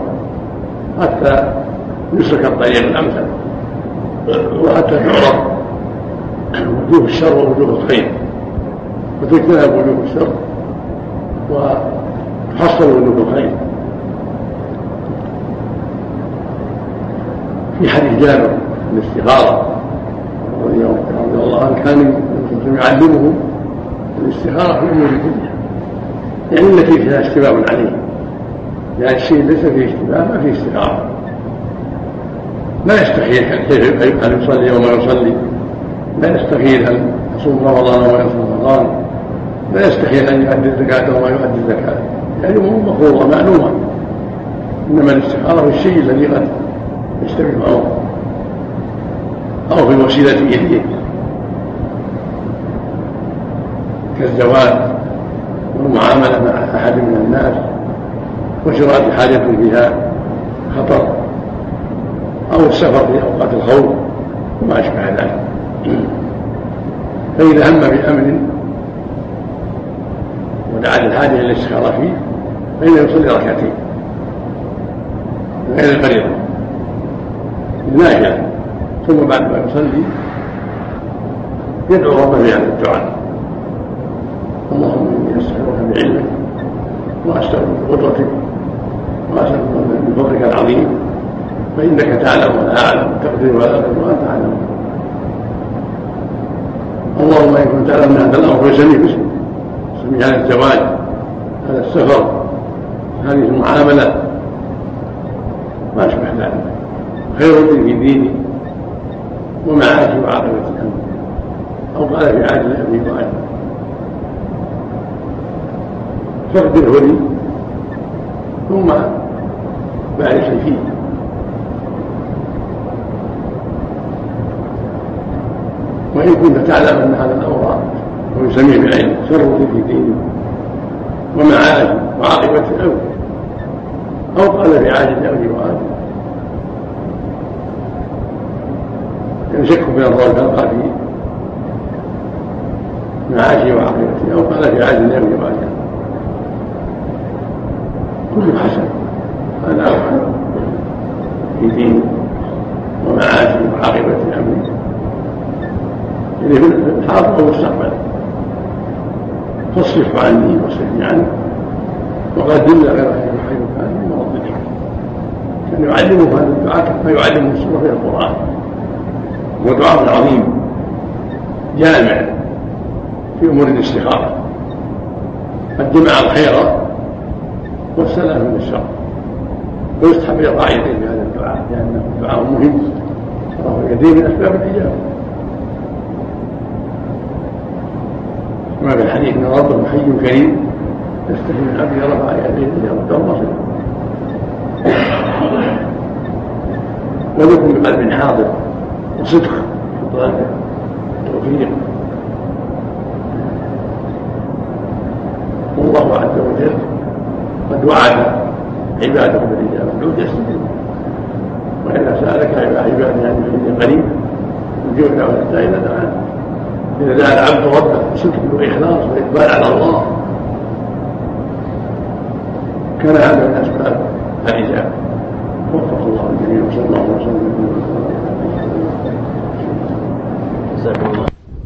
حتى يسلك الطريق الأمثل وحتى تعرف وجوه الشر ووجوه الخير وتجتنب وجوه الشر وتحصل وجوه الخير. في حديث جابر الاستخارة رضي الله عنه كان يعلمه الاستخارة في الأمور كلها، يعني التي فيها اشتباه عليه، يعني الشيء ليس فيه اشتباه ما فيه استخارة. لا يستخيل كيف هل يصلي وما يصلي، لا يستخيل هل يصوم رمضان وما يصوم رمضان، لا يستخيل أن يؤدي الزكاة وما يؤدي الزكاة، يعني أمور مفروضة معلومة. إنما الاستخارة في الشيء الذي قد يشتبه معه أو في وسيلة إليه كالزواج والمعاملة مع أحد من الناس وشراء حاجة فيها خطر أو السفر في أوقات الخوف وما أشبه ذلك. فإذا هم بأمر ودعا الحاجة إلى الاستخارة فيه فإنه يصلي ركعتين غير الفريضة نافلة، ثم بعد ما يصلي يدعو ربه بهذا الدعاء: اللهم إني أستغفرك بعلمك وأستغفرك بقدرتك وأسألك من فضلك العظيم فإنك تعلم ولا أعلم تقدر ولا أقدر وأنت تعلم. اللهم إن كنت تعلم هذا الأمر فيسميه باسمه، سمي هذا الزواج، هذا السفر، هذه المعاملة ما أشبه ذلك، خير لي في ديني ومعاشي وعاقبة الأمر، أو قال في عاجل أمري وعاجل فاقدره لي ثم بارك لي فيه. وإن كنت تعلم أن هذا الأمر ويسميه بالعلم شر لي في ديني ومعاشي وعاقبة الأمر، أو قال في عاجل أمري وعاجل يشك في الأمر تلقى في معاشي وعاقبته، أو قال في عاجل أمري وعاجل كل حسن هذا أفعل في دين ومعاشي وعاقبة أمري إليه في الحاضر والمستقبل، فاصرف عني واصرفني عنه وقدمنا غير حيث كان من ربك. كان يعلمه هذا الدعاء كما يعلمه السورة في القرآن، هو دعاء عظيم جامع في أمور الاستخارة قد جمع الخير والسلام من الشر، ويستحب يقع يديه بهذا الدعاء لأنه دعاء مهم وهو يديه من أسباب الإجابة، كما في الحديث ان ربه حي كريم يستحي من عبده رفع يديه ليرد الله ولكم بقلب حاضر وصدق في طلب التوفيق. والله عز وجل قد وعد عباده بالاجابه لو يستجيب، واذا سالك عبادي عني فاني قريب يجيب دعوه الداعي اذا دعاه. إذا دعا العبد ربه بصدق وإخلاص وإقبال على الله كان هذا من أسباب الإجابة. وفق الله الجميع وصلى الله وسلم على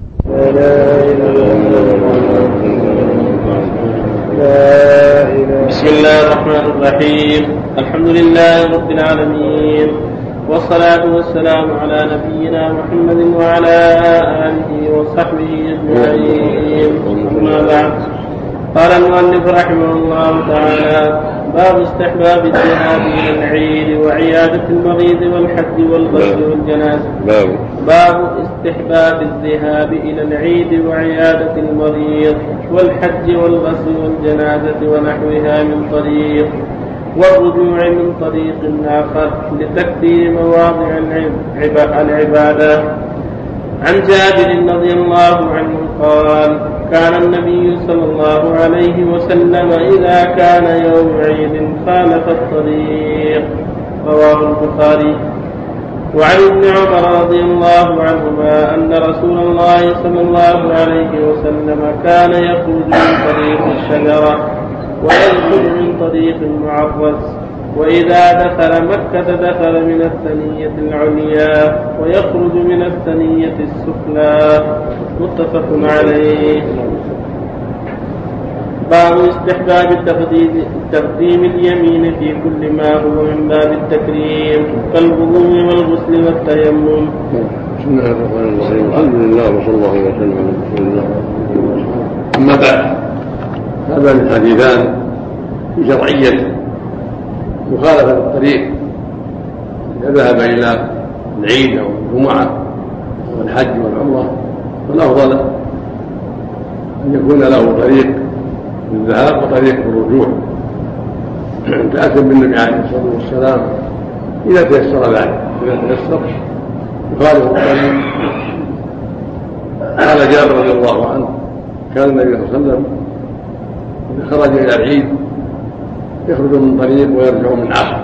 بسم الله الرحمن الرحيم. الحمد لله رب العالمين، والصلاة والسلام على نبينا محمد وعلى آله وصحبه أجمعين. أما بعد، قال المؤلف رحمه الله تعالى: باب استحباب الذهاب إلى العيد وعيادة المريض والحج والغسل والجنازة. باب باب استحباب الذهاب إلى العيد وعيادة المريض والحج والغسل والجنازة ونحوها من طريق، والرجوع من طريق آخر لتكثير مواضع العبادة. عن جابر رضي الله عنه قال: كان النبي صلى الله عليه وسلم إذا كان يوم عيد خالف الطريق. رواه البخاري. وعن ابن عمر رضي الله عنهما أن رسول الله صلى الله عليه وسلم كان يخرج من طريق الشجرة ويدخل من طريق معرس وإذا دخل مكة دخل من الثنية العليا ويخرج من الثنية السفلى. متفق عليه. باب استحباب تقديم اليمين في كل ما هو من باب التكريم كالوضوء والغسل والتيمم. بسم الله الرحمن الرحيم. الحمد لله وصلى الله وسلم على رسول الله. أما بعد، هذا الحديثان في شرعية مخالفة الطريق إذا ذهب إلى العيد أو الجمعة أو الحج والعمرة، فالأفضل أن يكون له طريق للذهاب وطريق الرجوع، تأتى بالنبي عليه الصلاة والسلام إذا تيسر ذلك. إذا تيسر يخالف الطريق. قال جابر رضي الله عنه: كان النبي صلى الله عليه وسلم إذا خرج إلى العيد يخرج من طريق ويرجع من آخر.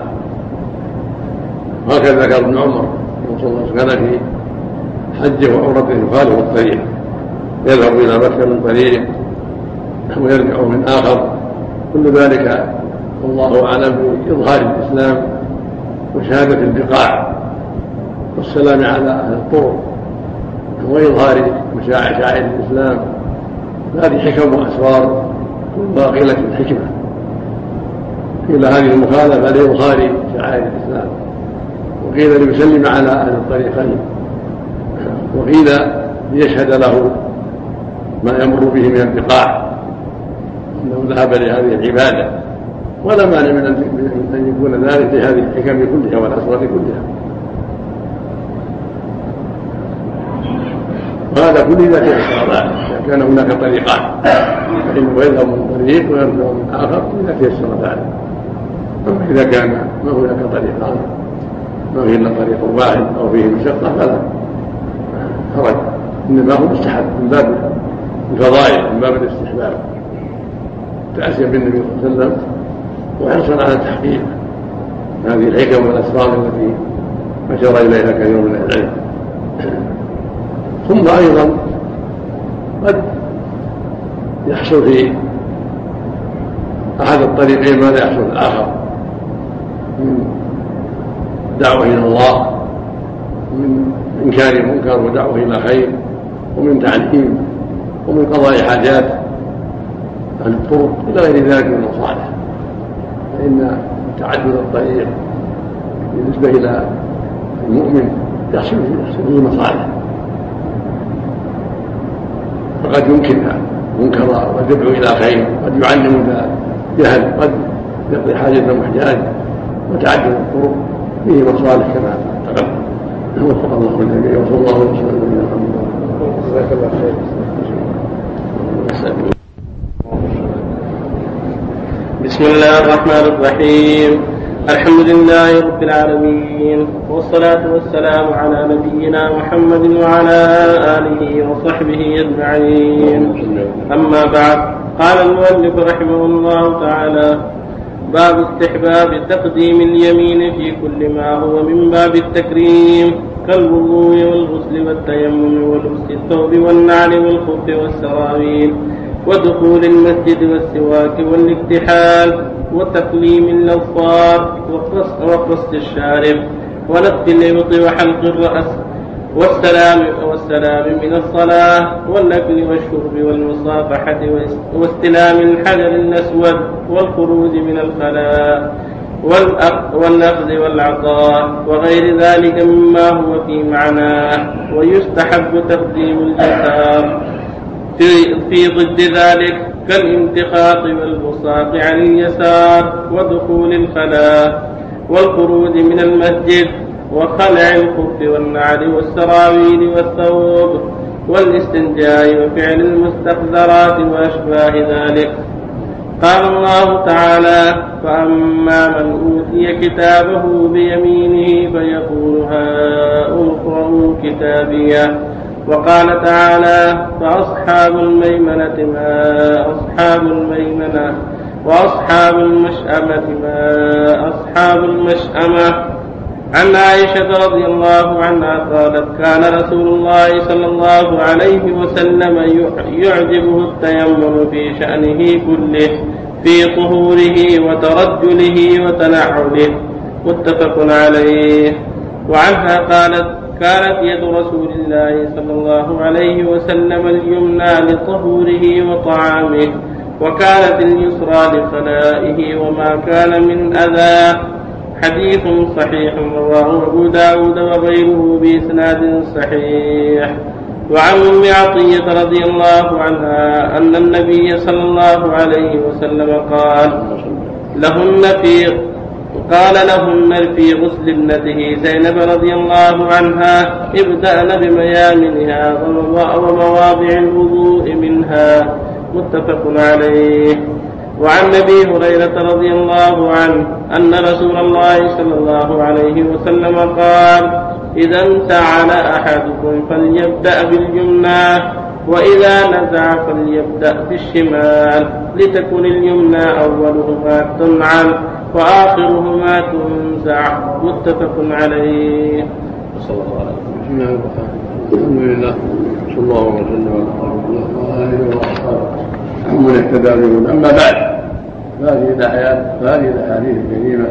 وهكذا ذكر ابن عمر صلى الله عليه وسلم كان في حجه وعمرته يخالف الطريق، يذهب إلى مكة من طريق ويرجع من آخر. كل ذلك والله أعلم بإظهار الإسلام وشهادة البقاع والسلام على أهل الطرق وإظهار شعائر الإسلام. هذه حكم وأسرار باقلة الحكمة. قيل هذه المخالفة لإظهار شعائر الإسلام، وقيل ليسلم على أهل الطريقين، وقيل ليشهد له ما يمر به من البقاع أنه ذهب لهذه العبادة، ولا مانع من أن يكون ذلك لهذه الحكم كلها والأسرار كلها. وهذا كل إذا تيسر، كان هناك طريقان فإنه يذهب من طريق ويرجع من آخر إذا تيسر ذلك. أما إذا كان ما هناك طريقان، ما فيه إلا طريق واحد أو فيه مشقة، فلا حرج، إنما هو مستحب من باب الفضائل، من باب الاستحباب، تأسيا بالنبي صلى الله عليه وسلم وحرصا على تحقيق هذه الحكم والأسرار التي أشار إليها كثير من العلم. ثم أيضا قد يحصل في أحد الطريقين ما لا يحصل في الآخر من دعوة إلى الله، من إنكار منكر ودعوة إلى خير، ومن تعليم، ومن قضاء حاجات عن الطرق إلى غير ذلك من المصالح. فإن تعدد الطريق بالنسبة إلى المؤمن يحصل فيه مصالح، فقد يمكنها منكرا، قد يدعو إلى خير، قد يعلم ذا جهل، قد يقضي حاجة محتاج. وتعدد الطرق فيه مصالح كما تقدم. وفق الله الجميع، وصلى الله وسلم على محمد. بسم الله الرحمن الرحيم. الحمد لله رب العالمين، والصلاة والسلام على نبينا محمد وعلى آله وصحبه أجمعين. أما بعد، قال المؤلف رحمه الله تعالى: باب استحباب تقديم اليمين في كل ما هو من باب التكريم كالوضوء والغسل والتيمم ولبس الثوب والنعل والخف والسراويل ودخول المسجد والسواك والاكتحال وتقليم الأظفار وقص الشارب ونتف الإبط وحلق الرأس والسلام والسلام من الصلاة والأكل والشرب والمصافحة واستلام الحجر الأسود والخروج من الخلاء والأخذ والعطاء وغير ذلك مما هو في معناه. ويستحب تقديم اليسار في ضد ذلك كالامتخاط والبصاق عن اليسار ودخول الخلاء والخروج من المسجد وخلع الخف والنعل والسراويل والثوب والاستنجاء وفعل المستحضرات وأشباه ذلك. قال الله تعالى: فأما من أوتي كتابه بيمينه فيقول هاؤم اقرءوا كتابيه. وقال تعالى: فأصحاب الميمنة ما أصحاب الميمنة وأصحاب المشأمة ما أصحاب المشأمة. عن عائشة رضي الله عنها قالت: كان رسول الله صلى الله عليه وسلم يعجبه التيمم في شأنه كله، في طهوره وترجله وتنعله، متفق عليه. وعنها قالت: كانت يد رسول الله صلى الله عليه وسلم اليمنى لطهوره وطعامه، وكانت اليسرى لخلائه وما كان من أذى. حديث صحيح رواه أبو داود وغيره بإسناد صحيح. وعن أم عطية رضي الله عنها أن النبي صلى الله عليه وسلم قال لهن في قال لهن في غسل ابنته زينب رضي الله عنها: ابدأن بميامنها ومواضع الوضوء منها، متفق عليه. وعن أبي هريرة رضي الله عنه أن رسول الله صلى الله عليه وسلم قال: إذا انتعل أحدكم فليبدأ باليمنى، وإذا نزع فليبدأ بالشمال، لتكن اليمنى أولهما تنعل وآخرهما تنزع، متفق عليه. صلى الله عليه وسلم. الحمد لله، صلى الله وسلم على آله وأصحابه ومن اهتدى بهم. أما بعد، فهذه الآيات فهذه الأحاديث الكريمة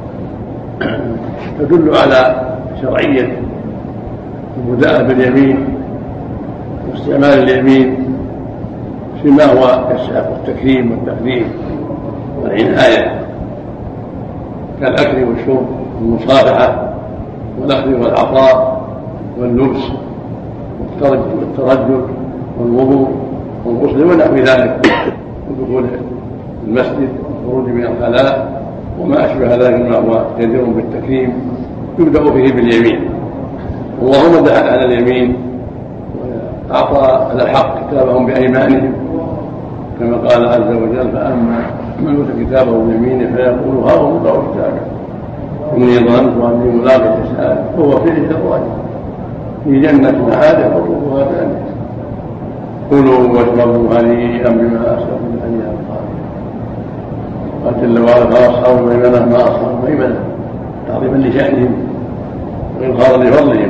تدل على شرعية البداء باليمين واستعمال اليمين فيما هو يستحق التكريم والتقديم والعناية كالأكل والشرب والمصافحة والأخذ والعطاء واللبس والترجل والوضوء والغسل ونحو ذلك، ودخول المسجد والخروج من الخلاء وما أشبه ذلك مما هو جدير بالتكريم يبدأ فيه باليمين. اللهم دعا على اليمين وأعطى على الحق كتابهم بأيمانهم كما قال عز وجل: فأما من أوتي كتابه بيمينه فيقول ها هو اقرءوا كتابه إني ظننت أني ملاق حسابي وهو في عيشة في جنة عالية قطوفها دانية كلوا واشربوا هنيئا بما أسلفتم في الأيام الخالية. قال جل وعلا: فأصحاب الميمنة ما أصحاب الميمنة، تعظيما لشأنهم وإظهارا لفضلهم.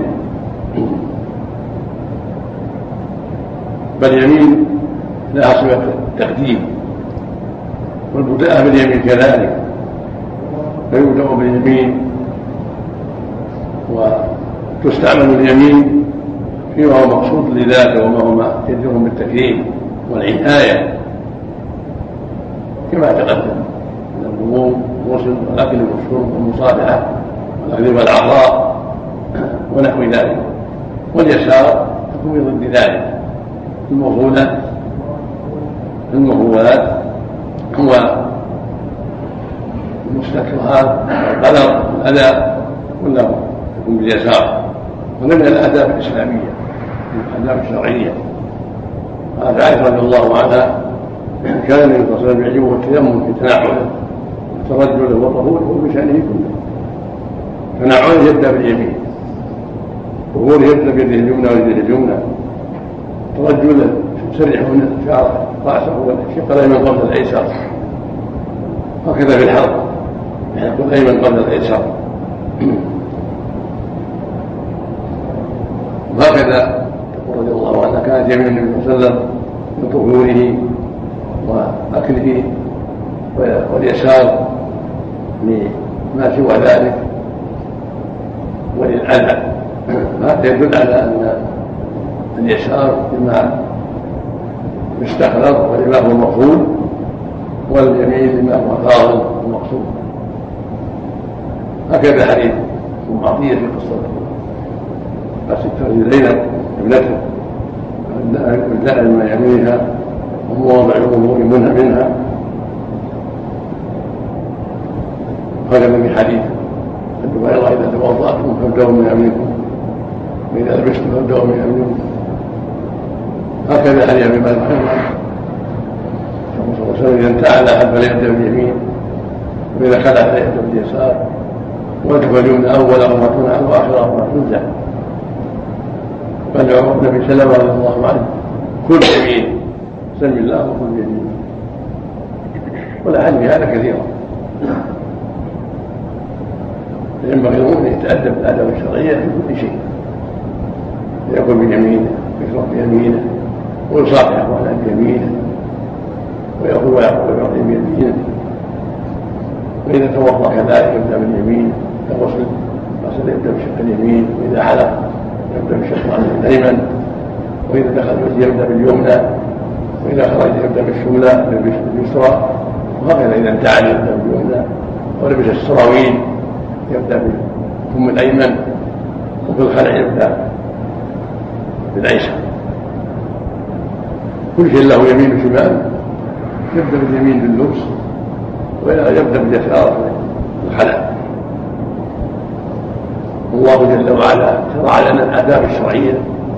بل اليمين لها صفة التقديم، والبداء باليمين كذلك، فيبدأ باليمين وتستعمل اليمين فيما هو مقصود لذاته وما هو يجدر بالتكريم والعناية كما تقدم من الوضوء والغسل والأكل والشرب والمصافحة والأخذ والعطاء ونحو ذلك. واليسار تكون ضد ذلك المفضولات المفضولات هو المستكرهات والقدر والأذى كله يكون باليسار، ومن الآداب الإسلامية من الآداب الشرعية. قالت عائشة رضي الله عنها: كان النبي صلى الله عليه وسلم يعجبه التيمم في تناوله وترجله وطهوره بشأنه كله. تناوله يبدأ باليمين، طهوره يبدأ بيده اليمنى ويده اليمنى، ترجله يسرح من شعر رأسه والشق الأيمن قبل الأيسر، وكذا في الحرب يحق الأيمن قبل الأيسر. وهكذا رضي الله عنه كانت يمين النبي صلى الله عليه وسلم من طهوره وأكله، واليسار لما سوى ذلك وللأذى. هذا يدل على أن اليسار لما يستخلص ولما هو مقصود، واليمين لما هو فاضل ومقصود. هكذا حديث أم عطية في قصة قصة زينب ابنته: ابدأ بما يمينها ومواضع الوضوء منها منها هكذا في حديث أبي هريرة: إذا توضأتم فابدأوا من يمينكم وإذا لبستم فابدأوا من يمينكم. هكذا حديث أبي بكر صلى الله عليه وسلم: إذا انتهى أحد فليبدأ باليمين وإذا خلع فليبدأ باليسار، وادخل اليمنى أوله ما تنعل وآخره ما تنزع. قال النبي صلى الله عليه وسلم: كل يمين سم الله وكل يمين. والأحاديث هذا كثيرا. ينبغي المؤمن يتأدب بالآداب الشرعية في كل شيء، يأكل بيمينه ويشرب بيمينه ويصافح أخوانه بيمينه ويقول ويعطي بيمينه. وإذا توضأ كذلك يبدأ باليمين كغسل غسل يبدأ بشق اليمين، وإذا حلق يبدأ بشق الأيمن، وإذا دخل المسجد يبدأ باليمنى، وإذا خرج يبدأ بالشملى باليسرى، وهكذا إذا انتعل يبدأ باليمنى، ولبس السراويل يبدأ بالكم الأيمن، وفي الخلع يبدأ بالأيسر. كل شيء له يمين وشمال، يبدأ باليمين باللبس ويبدأ باليسار الخلع. الله جل وعلا شرع لنا الآداب الشرعية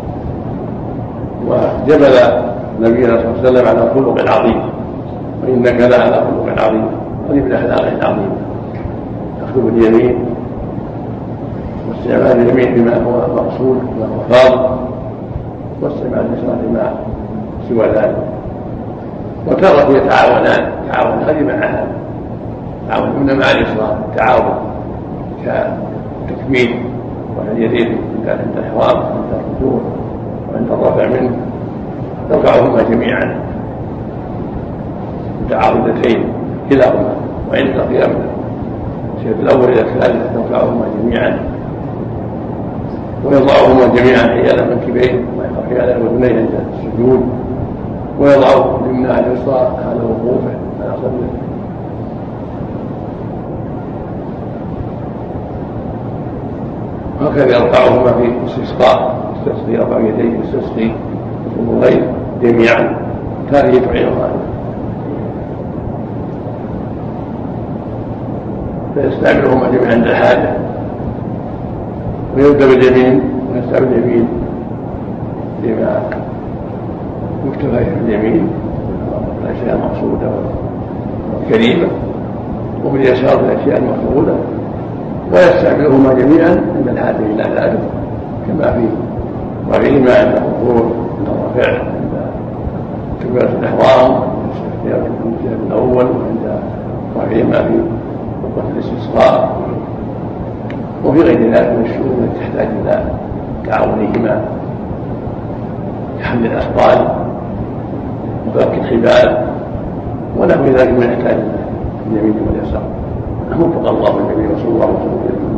وجبل نبينا صلى الله عليه وسلم على خلق عظيم، وإنك لعلى خلق عظيم. هذه من الأخلاق العظيمة أخذ باليمين واستعمال اليمين بما هو مقصود وما هو فرض، واستعمال اليسار بما سوى ذلك. وترك يتعاونان تعاون هذه معها تعاون مع اليسار تعاون كتكميل وعلى اليدين عند الإحرام وعند الركوع وعند الرفع منه، ترفعهما جميعا متعاودتين كلاهما، وعند القيام الشيء الأول إلى الثالث ترفعهما جميعا، ويضعهما جميعا حيال منكبيه وحيال أذنيه عند السجود، ويضع اليمنى على اليسرى حال وقوفه على صدره. هكذا يرفعهما في الاستسقاء، يستسقي يرفع يديه يستسقي يقوم الليل جميعا، هذه تعينها فيستعملهما جميعا عند الحاجة، ويبدأ باليمين ويستعمل اليمين لما يكتفى في اليمين الأشياء المقصودة والكريمة، وباليسار الأشياء المفضولة، ويستعملهما جميعا عند الحاجة إلى ذلك كما في وفيهما عند الركوع عند الرفع عند تكبيرة الإحرام عند الاستفتاء الأول، وعند وفيهما في وقت الاستسقاء، وفي غير ذلك من الشؤون التي تحتاج إلى تعاونهما كحمل الأثقال وفك الحبال ونحو ذلك من يحتاج اليمين واليسار. وفق الله الجميع وصلى الله وسلم.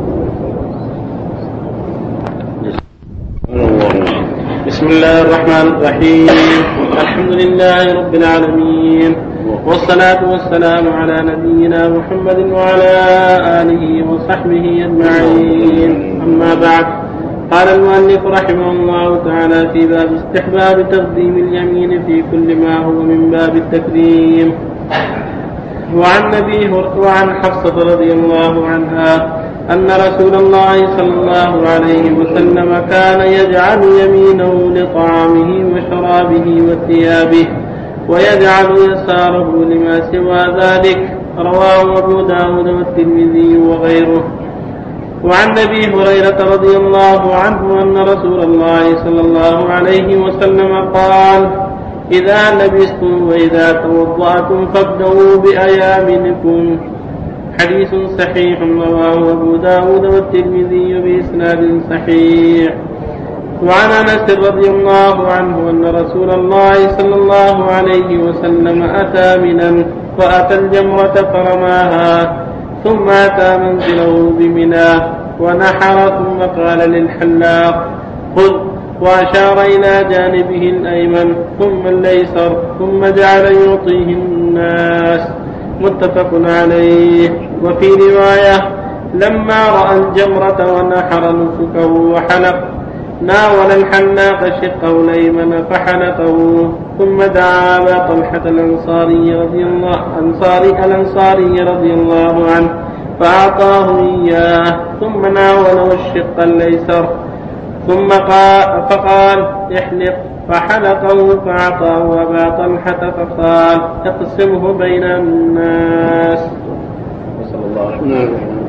بسم الله الرحمن الرحيم. الحمد لله رب العالمين، والصلاة والسلام على نبينا محمد وعلى آله وصحبه أجمعين. أما بعد، قال المؤلف رحمه الله تعالى في باب استحباب تقديم اليمين في كل ما هو من باب التكريم. وعن نبي وعن حفصة رضي الله عنها أن رسول الله صلى الله عليه وسلم كان يجعل يمينه لطعامه وشرابه وثيابه، ويجعل يساره لما سوى ذلك. رواه أبو داود والترمذي وغيره. وعن أبي هريرة رضي الله عنه أن رسول الله صلى الله عليه وسلم قال: إذا لبستم وإذا توضأتم فابدأوا بأيامنكم. حديث صحيح رواه أبو داود والترمذي بإسناد صحيح. وعن أنس رضي الله عنه أن رسول الله صلى الله عليه وسلم أتى منا فأتى الجمرة فرماها، ثم أتى منزله بمنى ونحر، ثم قال للحلاق: خذ، وأشار إلى جانبه الأيمن ثم الأيسر، ثم جعل يعطيه الناس. متفق عليه. وفي رواية: لما رأى الجمرة ونحر نسكه وحلق، ناول الحلاق شقه الأيمن فحلقه، ثم دعا أبا طلحة الأنصاري رضي الله أنصاري الأنصاري رضي الله عنه فأعطاه إياه، ثم ناوله الشق الأيسر، ثم قال فقال: احلق، فحلقه فأعطاه أبا طلحة فقال: اقسمه بين الناس. صلى الله عليه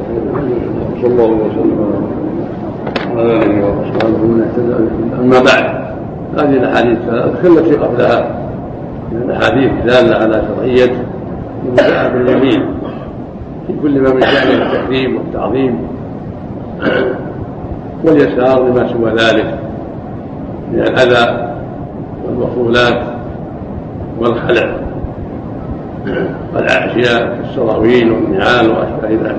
وسلم على آله وأصحابه من اهتدى. أما بعد، هذه الأحاديث التي قبلها من الأحاديث دالة على شرعية البدء باليمين في كل ما من شأنه التكريم والتعظيم، واليسار لما سوى ذلك من الأذى والمفضولات والخلع. والأشياء كالسراويل والنعال وأشباه ذلك.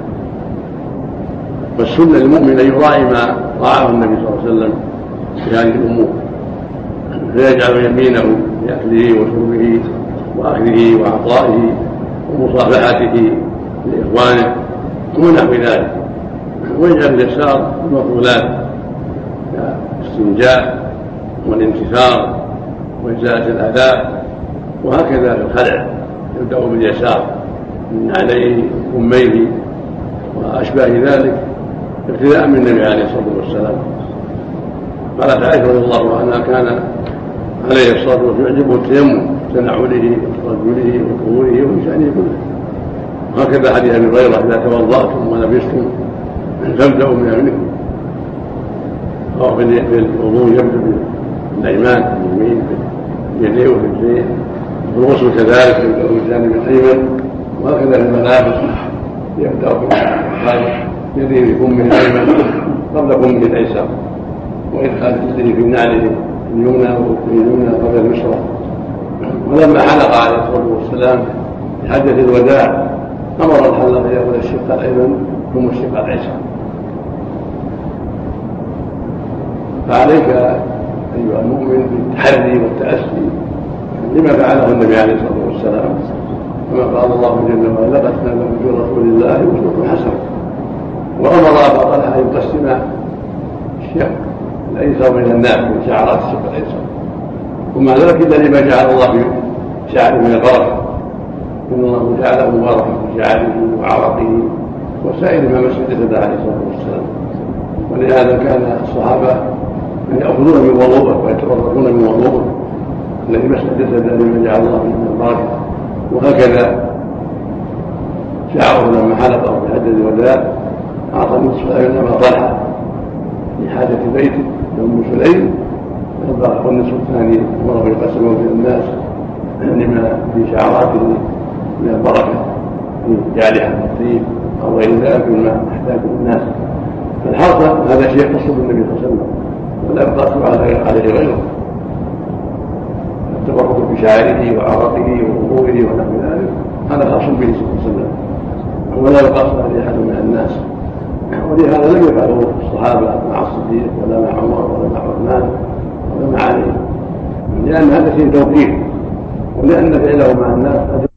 والسنة للمؤمن أن يراعي ما راعاه النبي صلى الله عليه وسلم في هذه الأمور، فيجعل يمينه لأكله وشربه وأخذه وعطائه ومصافحته لإخوانه ونحو ذلك، ويجعل اليسار المفضولات كالاستنجاء والانتصار وإزالة الآذى، وهكذا في الخلع يبدأ باليسار من عليه أميه وأشباه ذلك ابتداء من النبي عليه الصلاة والسلام. قالت عائشة رضي الله عنها كان عليه الصلاة والسلام يعجبه التيمم تنعله وترجله وطهوره وشأنه كله. وهكذا حديث ابي هريرة إذا توضأتم ولبستم فابدأوا من يمينكم، أو في الوضوء يبدأ بالأيمان باليمين باليدين والرجلين، في الغسل كذلك يبدأ بالجانب الأيمن، وهكذا في الملابس يبدأ بيده بفمه الأيمن قبل فمه الأيسر، وإدخال يده في نعله اليمنى وفي اليمنى قبل اليسرى. ولما حلق عليه الصلاة والسلام في حجة الوداع أمر الحلاق أن يأخذ الشق الأيمن ثم الشق الأيسر. فعليك أيها المؤمن بالتحري والتأسي لما فعله النبي عليه الصلاة والسلام، كما قال الله جل وعلا لقد كان لكم في رسول الله أسوة حسنة. وأمر أبا طلحة أن يقسم الشق الأيسر من الناس من شعرات الشق الأيسر، ومع ذلك إلا لما جعل الله في شعره من البركة، إن الله جعله مباركا في شعره وعرقه وسائر ما مس جسده عليه الصلاة والسلام. ولهذا كان الصحابة يأخذون من وضوءه ويتبركون من وضوءه الذي مس جسده لما جعل الله من البركة. وهكذا شعره لما حلقه في حجة الوداع أعطى نصف أيمن أبا طلحة في حاجة بيته لأم سليم، والنصف الثاني أمره يقسمه بين الناس لما في شعراته من البركة في جعلها الطيب أو غير ذلك مما يحتاجه الناس. فالحاصل هذا شيء يختص بالنبي صلى الله عليه وسلم ولا يقتصر عليه غيره، التبرك بشعره وعرقه ووضوئه ونحو ذلك هذا خاص به صلى الله عليه وسلم ولا يقتصر عليه أحد من الناس. ولهذا لم يفعله الصحابة مع الصديق ولا مع عمر ولا مع عثمان ولا مع علي، لأن هذا شيء توقيف، ولأن فعله مع الناس